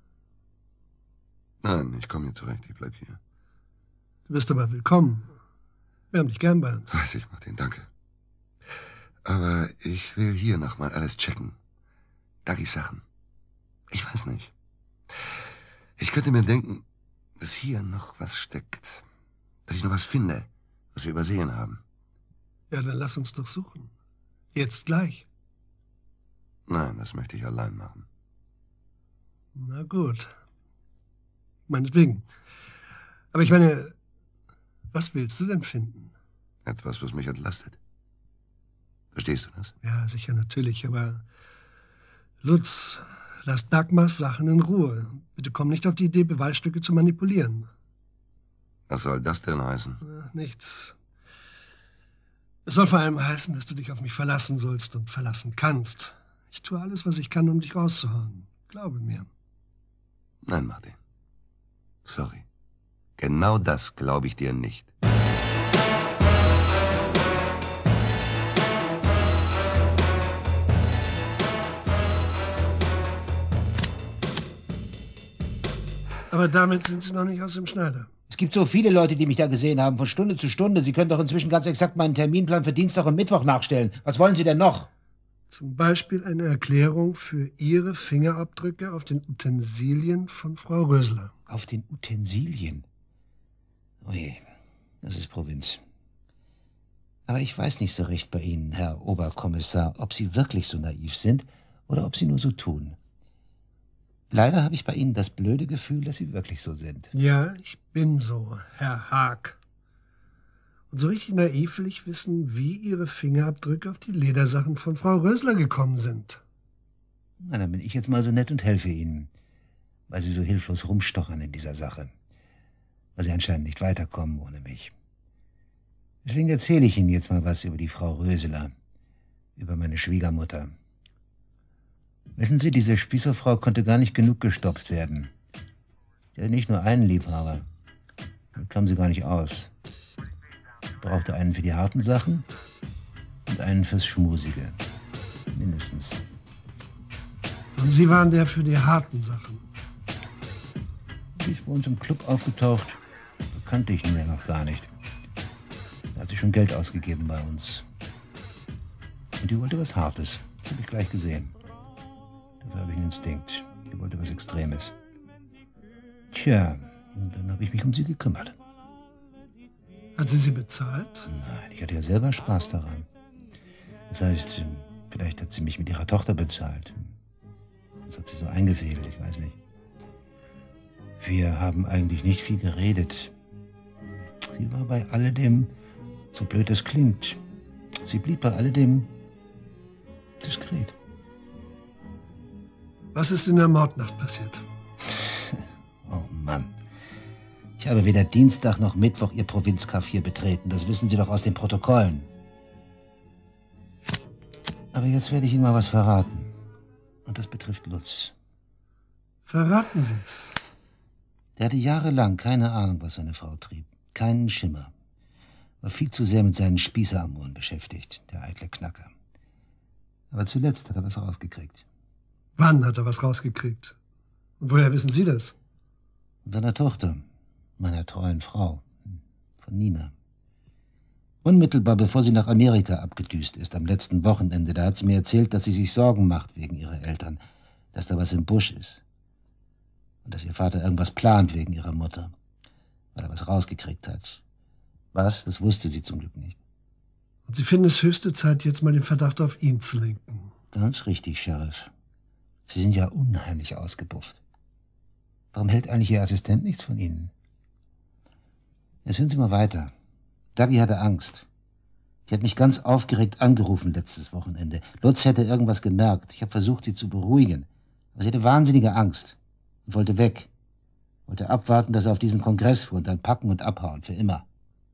Nein, ich komme hier zurecht. Ich bleib hier. Du bist aber willkommen. Wir haben dich gern bei uns. Weiß ich, Martin, danke. Aber ich will hier noch mal alles checken. Daggys Sachen. Ich weiß nicht. Ich könnte mir denken, dass hier noch was steckt. Dass ich noch was finde, was wir übersehen haben. Ja, dann lass uns doch suchen. Jetzt gleich. Nein, das möchte ich allein machen. Na gut. Meinetwegen. Aber ich meine, was willst du denn finden? Etwas, was mich entlastet. Verstehst du das? Ja, sicher, natürlich, aber Lutz, lass Dagmars Sachen in Ruhe. Bitte komm nicht auf die Idee, Beweisstücke zu manipulieren. Was soll das denn heißen? Nichts. Es soll vor allem heißen, dass du dich auf mich verlassen sollst und verlassen kannst. Ich tue alles, was ich kann, um dich rauszuhauen. Glaube mir. Nein, Martin. Sorry. Genau das glaube ich dir nicht. Aber damit sind Sie noch nicht aus dem Schneider. Es gibt so viele Leute, die mich da gesehen haben, von Stunde zu Stunde. Sie können doch inzwischen ganz exakt meinen Terminplan für Dienstag und Mittwoch nachstellen. Was wollen Sie denn noch? Zum Beispiel eine Erklärung für Ihre Fingerabdrücke auf den Utensilien von Frau Rösler. Auf den Utensilien? Oje, das ist Provinz. Aber ich weiß nicht so recht bei Ihnen, Herr Oberkommissar, ob Sie wirklich so naiv sind oder ob Sie nur so tun. Leider habe ich bei Ihnen das blöde Gefühl, dass Sie wirklich so sind. Ja, ich bin so, Herr Haag. Und so richtig naiv will ich wissen, wie Ihre Fingerabdrücke auf die Ledersachen von Frau Rösler gekommen sind. Na, dann bin ich jetzt mal so nett und helfe Ihnen, weil Sie so hilflos rumstochern in dieser Sache. Weil Sie anscheinend nicht weiterkommen ohne mich. Deswegen erzähle ich Ihnen jetzt mal was über die Frau Rösler, über meine Schwiegermutter. Wissen Sie, diese Spießerfrau konnte gar nicht genug gestopft werden. Sie hatte nicht nur einen Liebhaber. Damit kam sie gar nicht aus. Brauchte einen für die harten Sachen und einen fürs Schmusige. Mindestens. Und Sie waren der für die harten Sachen. Die ist bei uns im Club aufgetaucht. Da kannte ich ihn ja noch gar nicht. Da hat sie schon Geld ausgegeben bei uns. Und die wollte was Hartes. Das habe ich gleich gesehen. Dafür habe ich einen Instinkt. Die wollte was Extremes. Tja, und dann habe ich mich um sie gekümmert. Hat sie bezahlt? Nein, ich hatte ja selber Spaß daran. Das heißt, vielleicht hat sie mich mit ihrer Tochter bezahlt. Das hat sie so eingefädelt, ich weiß nicht. Wir haben eigentlich nicht viel geredet. Sie war bei alledem, so blöd es klingt, sie blieb bei alledem diskret. Was ist in der Mordnacht passiert? Oh Mann. Ich habe weder Dienstag noch Mittwoch Ihr Provinzcafé betreten. Das wissen Sie doch aus den Protokollen. Aber jetzt werde ich Ihnen mal was verraten. Und das betrifft Lutz. Verraten Sie es. Der hatte jahrelang keine Ahnung, was seine Frau trieb. Keinen Schimmer. War viel zu sehr mit seinen Spießeramoren beschäftigt, der eitle Knacker. Aber zuletzt hat er was rausgekriegt. Wann hat er was rausgekriegt? Und woher wissen Sie das? Von seiner Tochter, meiner treuen Frau, von Nina. Unmittelbar bevor sie nach Amerika abgedüst ist, am letzten Wochenende, da hat sie mir erzählt, dass sie sich Sorgen macht wegen ihrer Eltern, dass da was im Busch ist. Und dass ihr Vater irgendwas plant wegen ihrer Mutter, weil er was rausgekriegt hat. Was, das wusste sie zum Glück nicht. Und Sie finden es höchste Zeit, jetzt mal den Verdacht auf ihn zu lenken. Ganz richtig, Sheriff. Sie sind ja unheimlich ausgebufft. Warum hält eigentlich Ihr Assistent nichts von Ihnen? Jetzt hören Sie mal weiter. Dagi hatte Angst. Die hat mich ganz aufgeregt angerufen letztes Wochenende. Lutz hätte irgendwas gemerkt. Ich habe versucht, sie zu beruhigen. Aber sie hatte wahnsinnige Angst und wollte weg. Wollte abwarten, dass er auf diesen Kongress fuhr und dann packen und abhauen, für immer.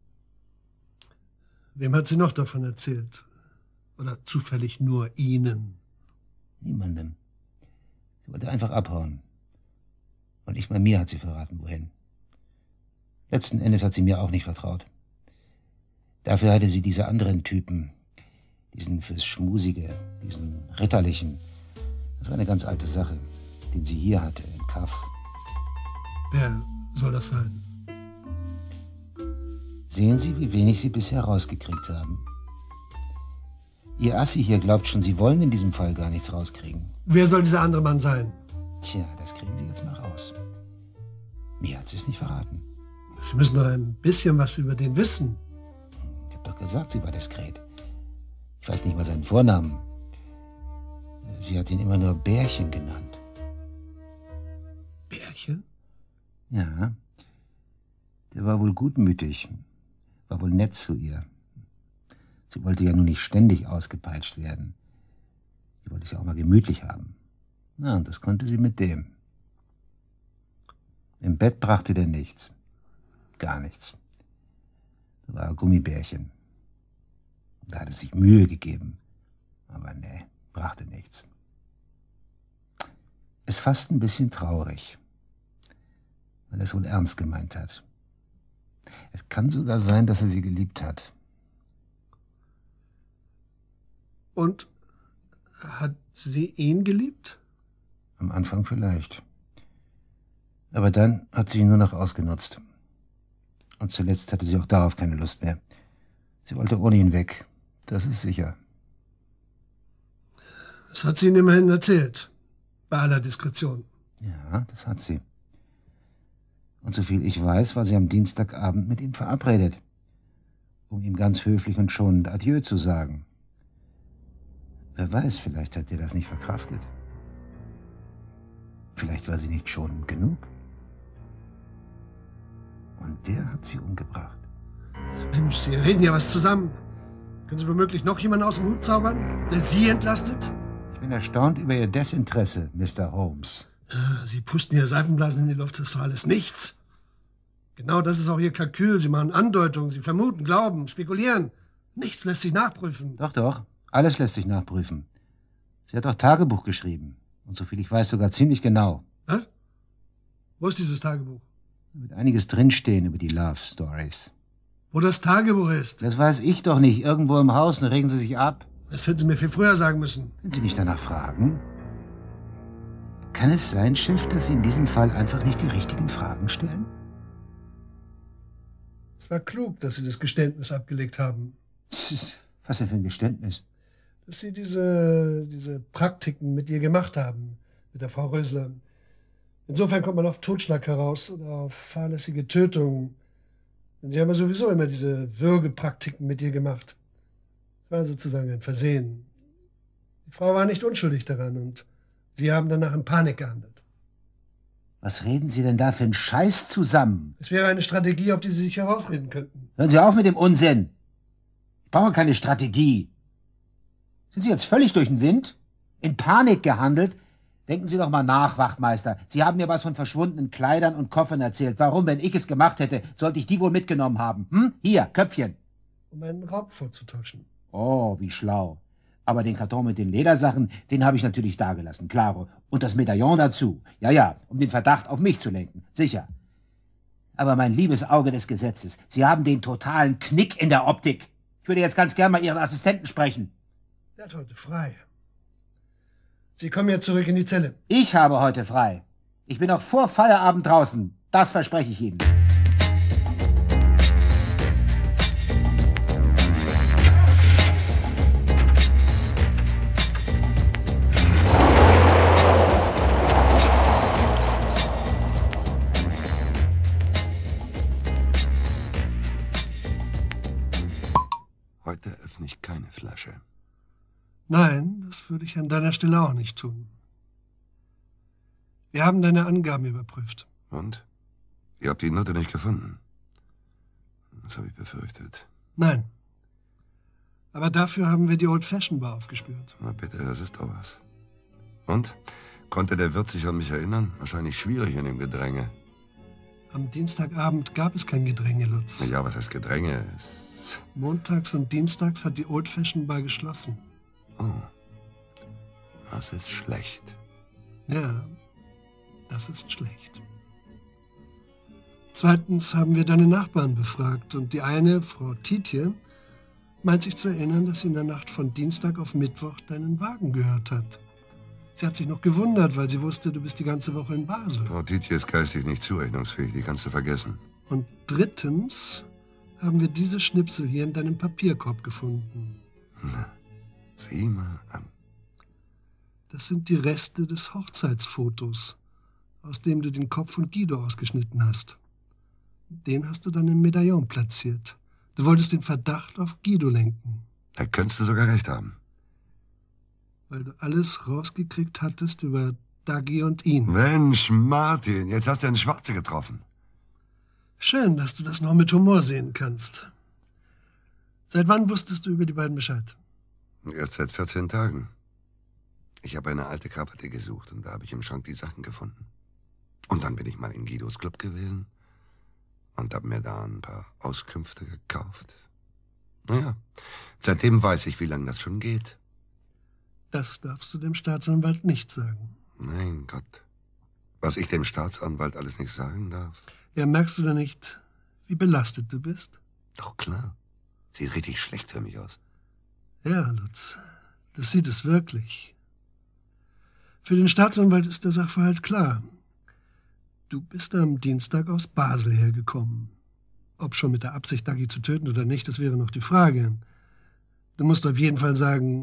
Wem hat sie noch davon erzählt? Oder zufällig nur Ihnen? Niemandem. Sie wollte einfach abhauen. Und nicht mal mir hat sie verraten, wohin. Letzten Endes hat sie mir auch nicht vertraut. Dafür hatte sie diese anderen Typen, diesen fürs Schmusige, diesen Ritterlichen. Das war eine ganz alte Sache, den sie hier hatte, im Kaff. Wer soll das sein? Sehen Sie, wie wenig Sie bisher rausgekriegt haben. Ihr Assi hier glaubt schon, Sie wollen in diesem Fall gar nichts rauskriegen. Wer soll dieser andere Mann sein? Tja, das kriegen Sie jetzt mal raus. Mir hat sie es nicht verraten. Sie müssen doch ein bisschen was über den wissen. Ich habe doch gesagt, sie war diskret. Ich weiß nicht mal seinen Vornamen. Sie hat ihn immer nur Bärchen genannt. Bärchen? Ja. Der war wohl gutmütig. War wohl nett zu ihr. Sie wollte ja nun nicht ständig ausgepeitscht werden. Sie wollte es ja auch mal gemütlich haben. Na, und das konnte sie mit dem. Im Bett brachte der nichts. Gar nichts. Da war ein Gummibärchen. Da hat es sich Mühe gegeben. Aber nee, brachte nichts. Ist fast ein bisschen traurig, weil er es wohl ernst gemeint hat. Es kann sogar sein, dass er sie geliebt hat. Und hat sie ihn geliebt? Am Anfang vielleicht. Aber dann hat sie ihn nur noch ausgenutzt. Und zuletzt hatte sie auch darauf keine Lust mehr. Sie wollte ohne ihn weg. Das ist sicher. Das hat sie Ihnen immerhin erzählt. Bei aller Diskretion. Ja, das hat sie. Und soviel ich weiß, war sie am Dienstagabend mit ihm verabredet, um ihm ganz höflich und schonend Adieu zu sagen. Wer weiß, vielleicht hat er das nicht verkraftet. Vielleicht war sie nicht schonend genug. Und der hat sie umgebracht. Mensch, Sie reden ja was zusammen. Können Sie womöglich noch jemanden aus dem Hut zaubern, der Sie entlastet? Ich bin erstaunt über Ihr Desinteresse, Mr. Holmes. Sie pusten hier Seifenblasen in die Luft, das ist doch alles nichts. Genau das ist auch Ihr Kalkül. Sie machen Andeutungen, Sie vermuten, glauben, spekulieren. Nichts lässt sich nachprüfen. Doch, alles lässt sich nachprüfen. Sie hat auch Tagebuch geschrieben. Und soviel ich weiß, sogar ziemlich genau. Was? Wo ist dieses Tagebuch? Da wird einiges drinstehen über die Love Stories. Wo das Tagebuch ist? Das weiß ich doch nicht. Irgendwo im Haus, dann regen Sie sich ab. Das hätten Sie mir viel früher sagen müssen. Wenn Sie nicht danach fragen. Kann es sein, Chef, dass Sie in diesem Fall einfach nicht die richtigen Fragen stellen? Es war klug, dass Sie das Geständnis abgelegt haben. Was denn für ein Geständnis? Dass Sie diese Praktiken mit ihr gemacht haben, mit der Frau Rösler. Insofern kommt man auf Totschlag heraus oder auf fahrlässige Tötung. Denn Sie haben ja sowieso immer diese Würgepraktiken mit ihr gemacht. Es war sozusagen ein Versehen. Die Frau war nicht unschuldig daran und Sie haben danach in Panik gehandelt. Was reden Sie denn da für einen Scheiß zusammen? Es wäre eine Strategie, auf die Sie sich herausreden könnten. Hören Sie auf mit dem Unsinn. Ich brauche keine Strategie. Sind Sie jetzt völlig durch den Wind? In Panik gehandelt? Denken Sie doch mal nach, Wachtmeister. Sie haben mir was von verschwundenen Kleidern und Koffern erzählt. Warum, wenn ich es gemacht hätte, sollte ich die wohl mitgenommen haben? Hier, Köpfchen. Um einen Raub vorzutäuschen. Oh, wie schlau. Aber den Karton mit den Ledersachen, den habe ich natürlich dagelassen, klaro. Und das Medaillon dazu. Ja, um den Verdacht auf mich zu lenken. Sicher. Aber mein liebes Auge des Gesetzes, Sie haben den totalen Knick in der Optik. Ich würde jetzt ganz gern mal Ihren Assistenten sprechen. Er hat heute frei. Sie kommen jetzt zurück in die Zelle. Ich habe heute frei. Ich bin noch vor Feierabend draußen. Das verspreche ich Ihnen. Heute öffne ich keine Flasche. Nein, das würde ich an deiner Stelle auch nicht tun. Wir haben deine Angaben überprüft. Und? Ihr habt die Note nicht gefunden? Das habe ich befürchtet. Nein. Aber dafür haben wir die Old-Fashioned-Bar aufgespürt. Na bitte, das ist doch was. Und? Konnte der Wirt sich an mich erinnern? Wahrscheinlich schwierig in dem Gedränge. Am Dienstagabend gab es kein Gedränge, Lutz. Ja, was heißt Gedränge? Montags und Dienstags hat die Old-Fashioned-Bar geschlossen. Oh, das ist schlecht. Ja, das ist schlecht. Zweitens haben wir deine Nachbarn befragt und die eine, Frau Tietje, meint sich zu erinnern, dass sie in der Nacht von Dienstag auf Mittwoch deinen Wagen gehört hat. Sie hat sich noch gewundert, weil sie wusste, du bist die ganze Woche in Basel. Frau Tietje ist geistig nicht zurechnungsfähig, die kannst du vergessen. Und drittens haben wir diese Schnipsel hier in deinem Papierkorb gefunden. Na, sieh mal an. Das sind die Reste des Hochzeitsfotos, aus dem du den Kopf von Guido ausgeschnitten hast. Den hast du dann im Medaillon platziert. Du wolltest den Verdacht auf Guido lenken. Da könntest du sogar recht haben. Weil du alles rausgekriegt hattest über Dagi und ihn. Mensch, Martin, jetzt hast du einen Schwarze getroffen. Schön, dass du das noch mit Humor sehen kannst. Seit wann wusstest du über die beiden Bescheid? Erst seit 14 Tagen. Ich habe eine alte Krawatte gesucht und da habe ich im Schrank die Sachen gefunden. Und dann bin ich mal in Guidos Club gewesen und habe mir da ein paar Auskünfte gekauft. Naja, seitdem weiß ich, wie lange das schon geht. Das darfst du dem Staatsanwalt nicht sagen. Mein Gott. Was ich dem Staatsanwalt alles nicht sagen darf? Ja, merkst du denn nicht, wie belastet du bist? Doch klar. Sieht richtig schlecht für mich aus. Ja, Lutz, das sieht es wirklich. Für den Staatsanwalt ist der Sachverhalt klar. Du bist am Dienstag aus Basel hergekommen. Ob schon mit der Absicht, Dagi zu töten oder nicht, das wäre noch die Frage. Du musst auf jeden Fall sagen,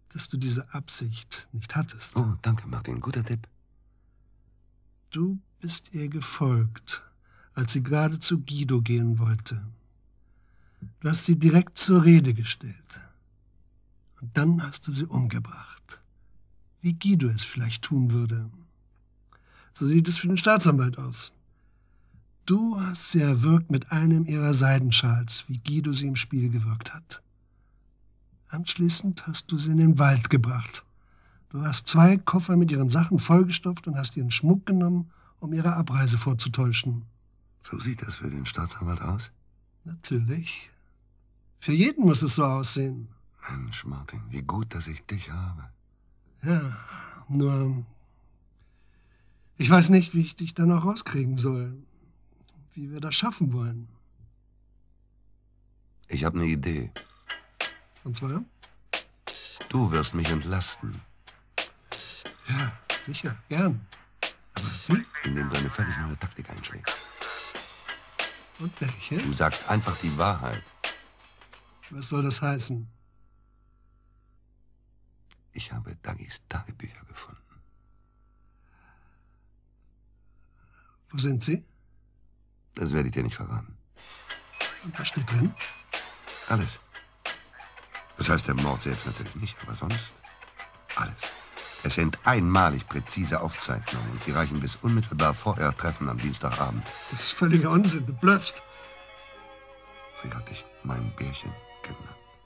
dass du diese Absicht nicht hattest. Oh, danke, Martin. Guter Tipp. Du bist ihr gefolgt, als sie gerade zu Guido gehen wollte. Du hast sie direkt zur Rede gestellt. Und dann hast du sie umgebracht. Wie Guido es vielleicht tun würde. So sieht es für den Staatsanwalt aus. Du hast sie erwürgt mit einem ihrer Seidenschals, wie Guido sie im Spiel gewirkt hat. Anschließend hast du sie in den Wald gebracht. Du hast 2 Koffer mit ihren Sachen vollgestopft und hast ihren Schmuck genommen, um ihre Abreise vorzutäuschen. So sieht das für den Staatsanwalt aus? Natürlich. Für jeden muss es so aussehen. Mensch, Martin, wie gut, dass ich dich habe. Ja, nur ich weiß nicht, wie ich dich dann auch rauskriegen soll. Wie wir das schaffen wollen. Ich habe eine Idee. Und zwar? Du wirst mich entlasten. Ja, sicher, gern. Aber indem du eine völlig neue Taktik einschlägst. Und welche? Du sagst einfach die Wahrheit. Was soll das heißen? Ich habe Dagis Tagebücher gefunden. Wo sind sie? Das werde ich dir nicht verraten. Und was steht drin? Alles. Das heißt, der Mord selbst natürlich nicht, aber sonst alles. Es sind einmalig präzise Aufzeichnungen und sie reichen bis unmittelbar vor ihr Treffen am Dienstagabend. Das ist völliger Unsinn, du blöffst. Sie hat dich mein Bärchen genannt.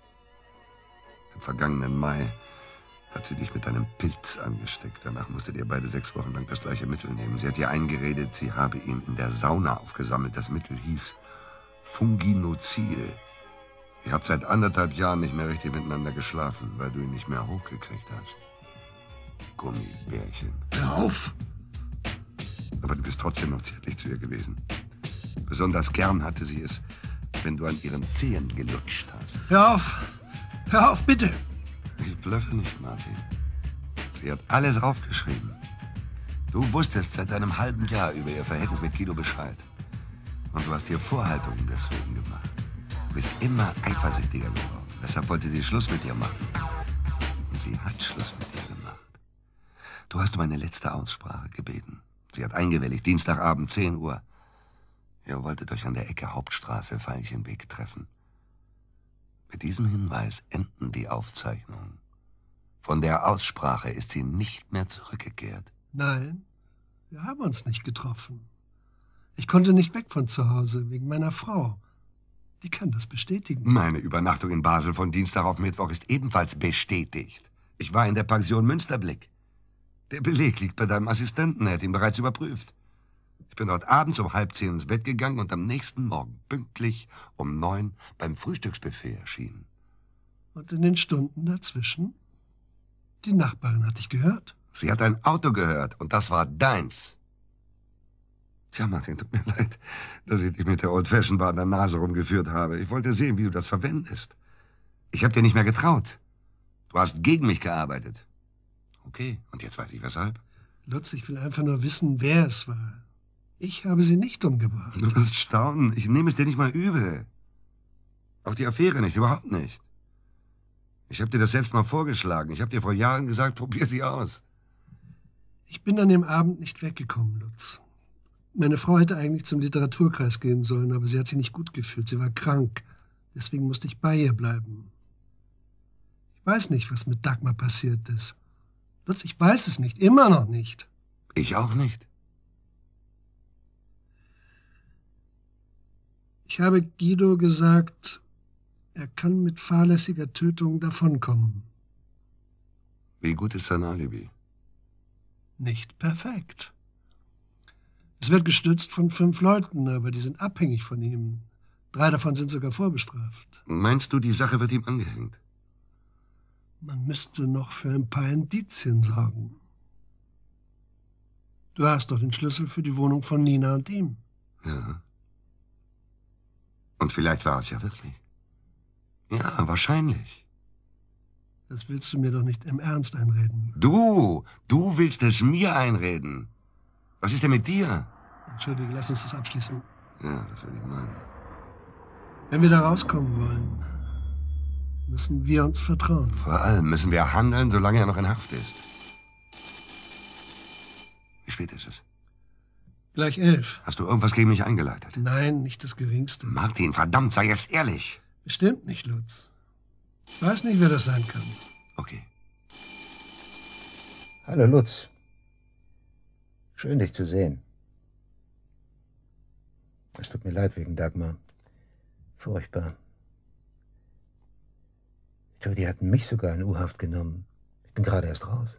Im vergangenen Mai hat sie dich mit einem Pilz angesteckt. Danach musstet ihr beide 6 Wochen lang das gleiche Mittel nehmen. Sie hat dir eingeredet, sie habe ihn in der Sauna aufgesammelt. Das Mittel hieß Funginozil. Ihr habt seit 1,5 Jahren nicht mehr richtig miteinander geschlafen, weil du ihn nicht mehr hochgekriegt hast. Gummibärchen. Hör auf! Aber du bist trotzdem noch zärtlich zu ihr gewesen. Besonders gern hatte sie es, wenn du an ihren Zehen gelutscht hast. Hör auf! Hör auf, bitte! Ich blöffe nicht, Martin. Sie hat alles aufgeschrieben. Du wusstest seit einem halben Jahr über ihr Verhältnis mit Guido Bescheid. Und du hast dir Vorhaltungen deswegen gemacht. Du bist immer eifersüchtiger geworden. Deshalb wollte sie Schluss mit dir machen. Und sie hat Schluss mit dir gemacht. Du hast um eine letzte Aussprache gebeten. Sie hat eingewilligt, Dienstagabend 10 Uhr. Ihr wolltet euch an der Ecke Hauptstraße, Veilchenweg treffen. Mit diesem Hinweis enden die Aufzeichnungen. Von der Aussprache ist sie nicht mehr zurückgekehrt. Nein, wir haben uns nicht getroffen. Ich konnte nicht weg von zu Hause, wegen meiner Frau. Die kann das bestätigen. Meine Übernachtung in Basel von Dienstag auf Mittwoch ist ebenfalls bestätigt. Ich war in der Pension Münsterblick. Der Beleg liegt bei deinem Assistenten, er hat ihn bereits überprüft. Ich bin dort abends um 9:30 ins Bett gegangen und am nächsten Morgen pünktlich um 9 beim Frühstücksbuffet erschienen. Und in den Stunden dazwischen? Die Nachbarin hat dich gehört. Sie hat ein Auto gehört und das war deins. Tja, Martin, tut mir leid, dass ich dich mit der Old-Fashioned-Bar an der Nase rumgeführt habe. Ich wollte sehen, wie du das verwendest. Ich habe dir nicht mehr getraut. Du hast gegen mich gearbeitet. Okay, und jetzt weiß ich weshalb. Lutz, ich will einfach nur wissen, wer es war. Ich habe sie nicht umgebracht. Du wirst staunen. Ich nehme es dir nicht mal übel. Auch die Affäre nicht, überhaupt nicht. Ich habe dir das selbst mal vorgeschlagen. Ich habe dir vor Jahren gesagt, probier sie aus. Ich bin an dem Abend nicht weggekommen, Lutz. Meine Frau hätte eigentlich zum Literaturkreis gehen sollen, aber sie hat sich nicht gut gefühlt. Sie war krank. Deswegen musste ich bei ihr bleiben. Ich weiß nicht, was mit Dagmar passiert ist. Lutz, ich weiß es nicht. Immer noch nicht. Ich auch nicht. Ich habe Guido gesagt, er kann mit fahrlässiger Tötung davonkommen. Wie gut ist sein Alibi? Nicht perfekt. Es wird gestützt von 5 Leuten, aber die sind abhängig von ihm. 3 davon sind sogar vorbestraft. Meinst du, die Sache wird ihm angehängt? Man müsste noch für ein paar Indizien sorgen. Du hast doch den Schlüssel für die Wohnung von Nina und ihm. Ja. Und vielleicht war es ja wirklich. Ja, wahrscheinlich. Das willst du mir doch nicht im Ernst einreden. Du willst es mir einreden. Was ist denn mit dir? Entschuldige, lass uns das abschließen. Ja, das will ich meinen. Wenn wir da rauskommen wollen, müssen wir uns vertrauen. Vor allem müssen wir handeln, solange er noch in Haft ist. Wie spät ist es? Gleich 11. Hast du irgendwas gegen mich eingeleitet? Nein, nicht das Geringste. Martin, verdammt, sei jetzt ehrlich. Bestimmt nicht, Lutz. Ich weiß nicht, wer das sein kann. Okay. Hallo, Lutz. Schön, dich zu sehen. Es tut mir leid wegen Dagmar. Furchtbar. Ich höre, die hatten mich sogar in U-Haft genommen. Ich bin gerade erst raus.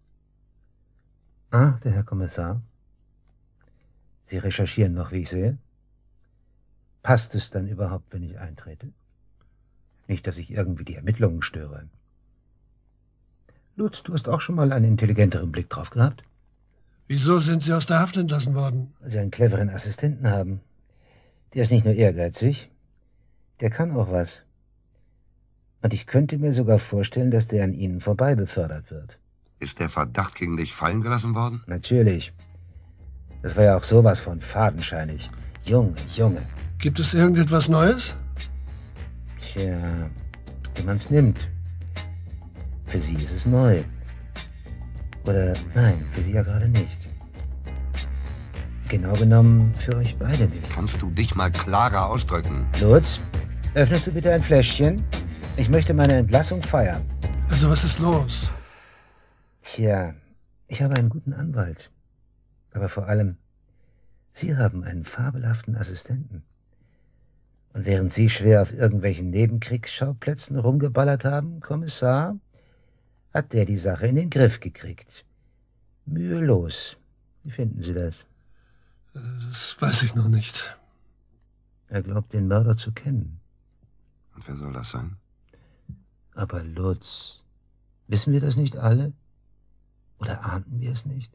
Ah, der Herr Kommissar. Sie recherchieren noch, wie ich sehe. Passt es dann überhaupt, wenn ich eintrete? Nicht, dass ich irgendwie die Ermittlungen störe. Lutz, du hast auch schon mal einen intelligenteren Blick drauf gehabt? Wieso sind Sie aus der Haft entlassen worden? Weil Sie einen cleveren Assistenten haben. Der ist nicht nur ehrgeizig, der kann auch was. Und ich könnte mir sogar vorstellen, dass der an Ihnen vorbei befördert wird. Ist der Verdacht gegen dich fallen gelassen worden? Natürlich. Das war ja auch sowas von fadenscheinig. Junge. Gibt es irgendetwas Neues? Tja, wie man's nimmt. Für Sie ist es neu. Oder nein, für Sie ja gerade nicht. Genau genommen für euch beide nicht. Kannst du dich mal klarer ausdrücken? Lutz, öffnest du bitte ein Fläschchen? Ich möchte meine Entlassung feiern. Also was ist los? Tja, ich habe einen guten Anwalt. Aber vor allem, Sie haben einen fabelhaften Assistenten. Und während Sie schwer auf irgendwelchen Nebenkriegsschauplätzen rumgeballert haben, Kommissar, hat der die Sache in den Griff gekriegt. Mühelos. Wie finden Sie das? Das weiß ich noch nicht. Er glaubt, den Mörder zu kennen. Und wer soll das sein? Aber Lutz, wissen wir das nicht alle? Oder ahnten wir es nicht?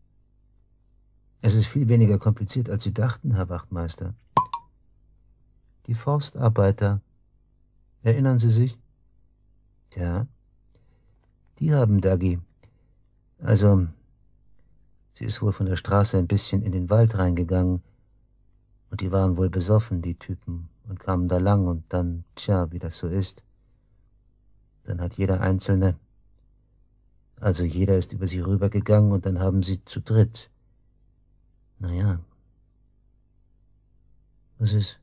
Es ist viel weniger kompliziert, als Sie dachten, Herr Wachtmeister. Die Forstarbeiter. Erinnern Sie sich? Ja, die haben Dagi. Also, sie ist wohl von der Straße ein bisschen in den Wald reingegangen. Und die waren wohl besoffen, die Typen, und kamen da lang und dann, tja, wie das so ist. Dann hat jeder Einzelne, also jeder ist über sie rübergegangen und dann haben sie zu dritt. Naja. Was ist?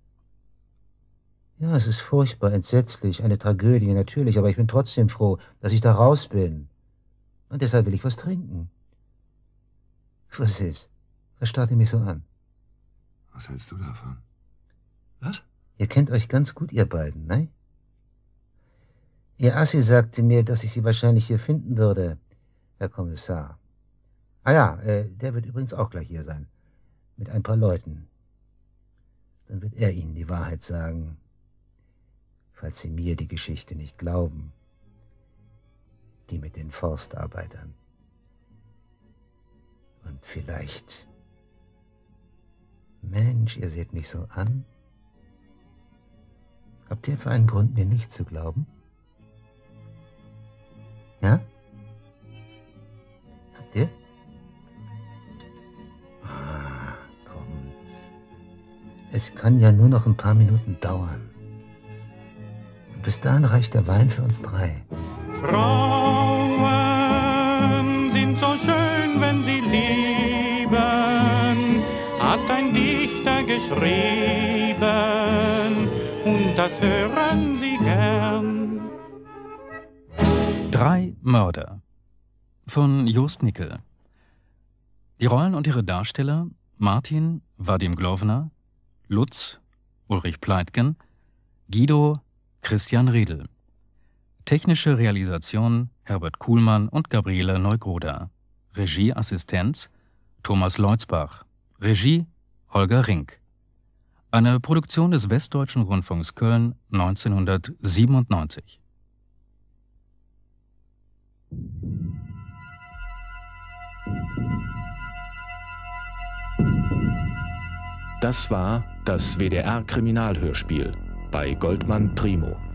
Ja, es ist furchtbar, entsetzlich, eine Tragödie, natürlich, aber ich bin trotzdem froh, dass ich da raus bin. Und deshalb will ich was trinken. Was ist? Was starrt ihr mich so an? Was hältst du davon? Was? Ihr kennt euch ganz gut, ihr beiden, ne? Ihr Assi sagte mir, dass ich Sie wahrscheinlich hier finden würde, Herr Kommissar. Ah ja, der wird übrigens auch gleich hier sein. Mit ein paar Leuten. Dann wird er Ihnen die Wahrheit sagen. Falls Sie mir die Geschichte nicht glauben. Die mit den Forstarbeitern. Und vielleicht... Mensch, ihr seht mich so an. Habt ihr etwa einen Grund, mir nicht zu glauben? Ja? Habt ihr? Ah, kommt. Es kann ja nur noch ein paar Minuten dauern. Und bis dahin reicht der Wein für uns drei. Frauen sind so schön, wenn sie lieben, hat ein Dichter geschrieben, und das hören sie gern. 3 Mörder von Jost Nickel. Die Rollen und ihre Darsteller: Martin Vadim Glowna, Lutz Ulrich Pleitgen, Guido Christian Riedel. Technische Realisation Herbert Kuhlmann und Gabriele Neugroda. Regieassistenz Thomas Leutzbach. Regie Holger Rink. Eine Produktion des Westdeutschen Rundfunks Köln 1997. Das war das WDR-Kriminalhörspiel bei Goldmann Primo.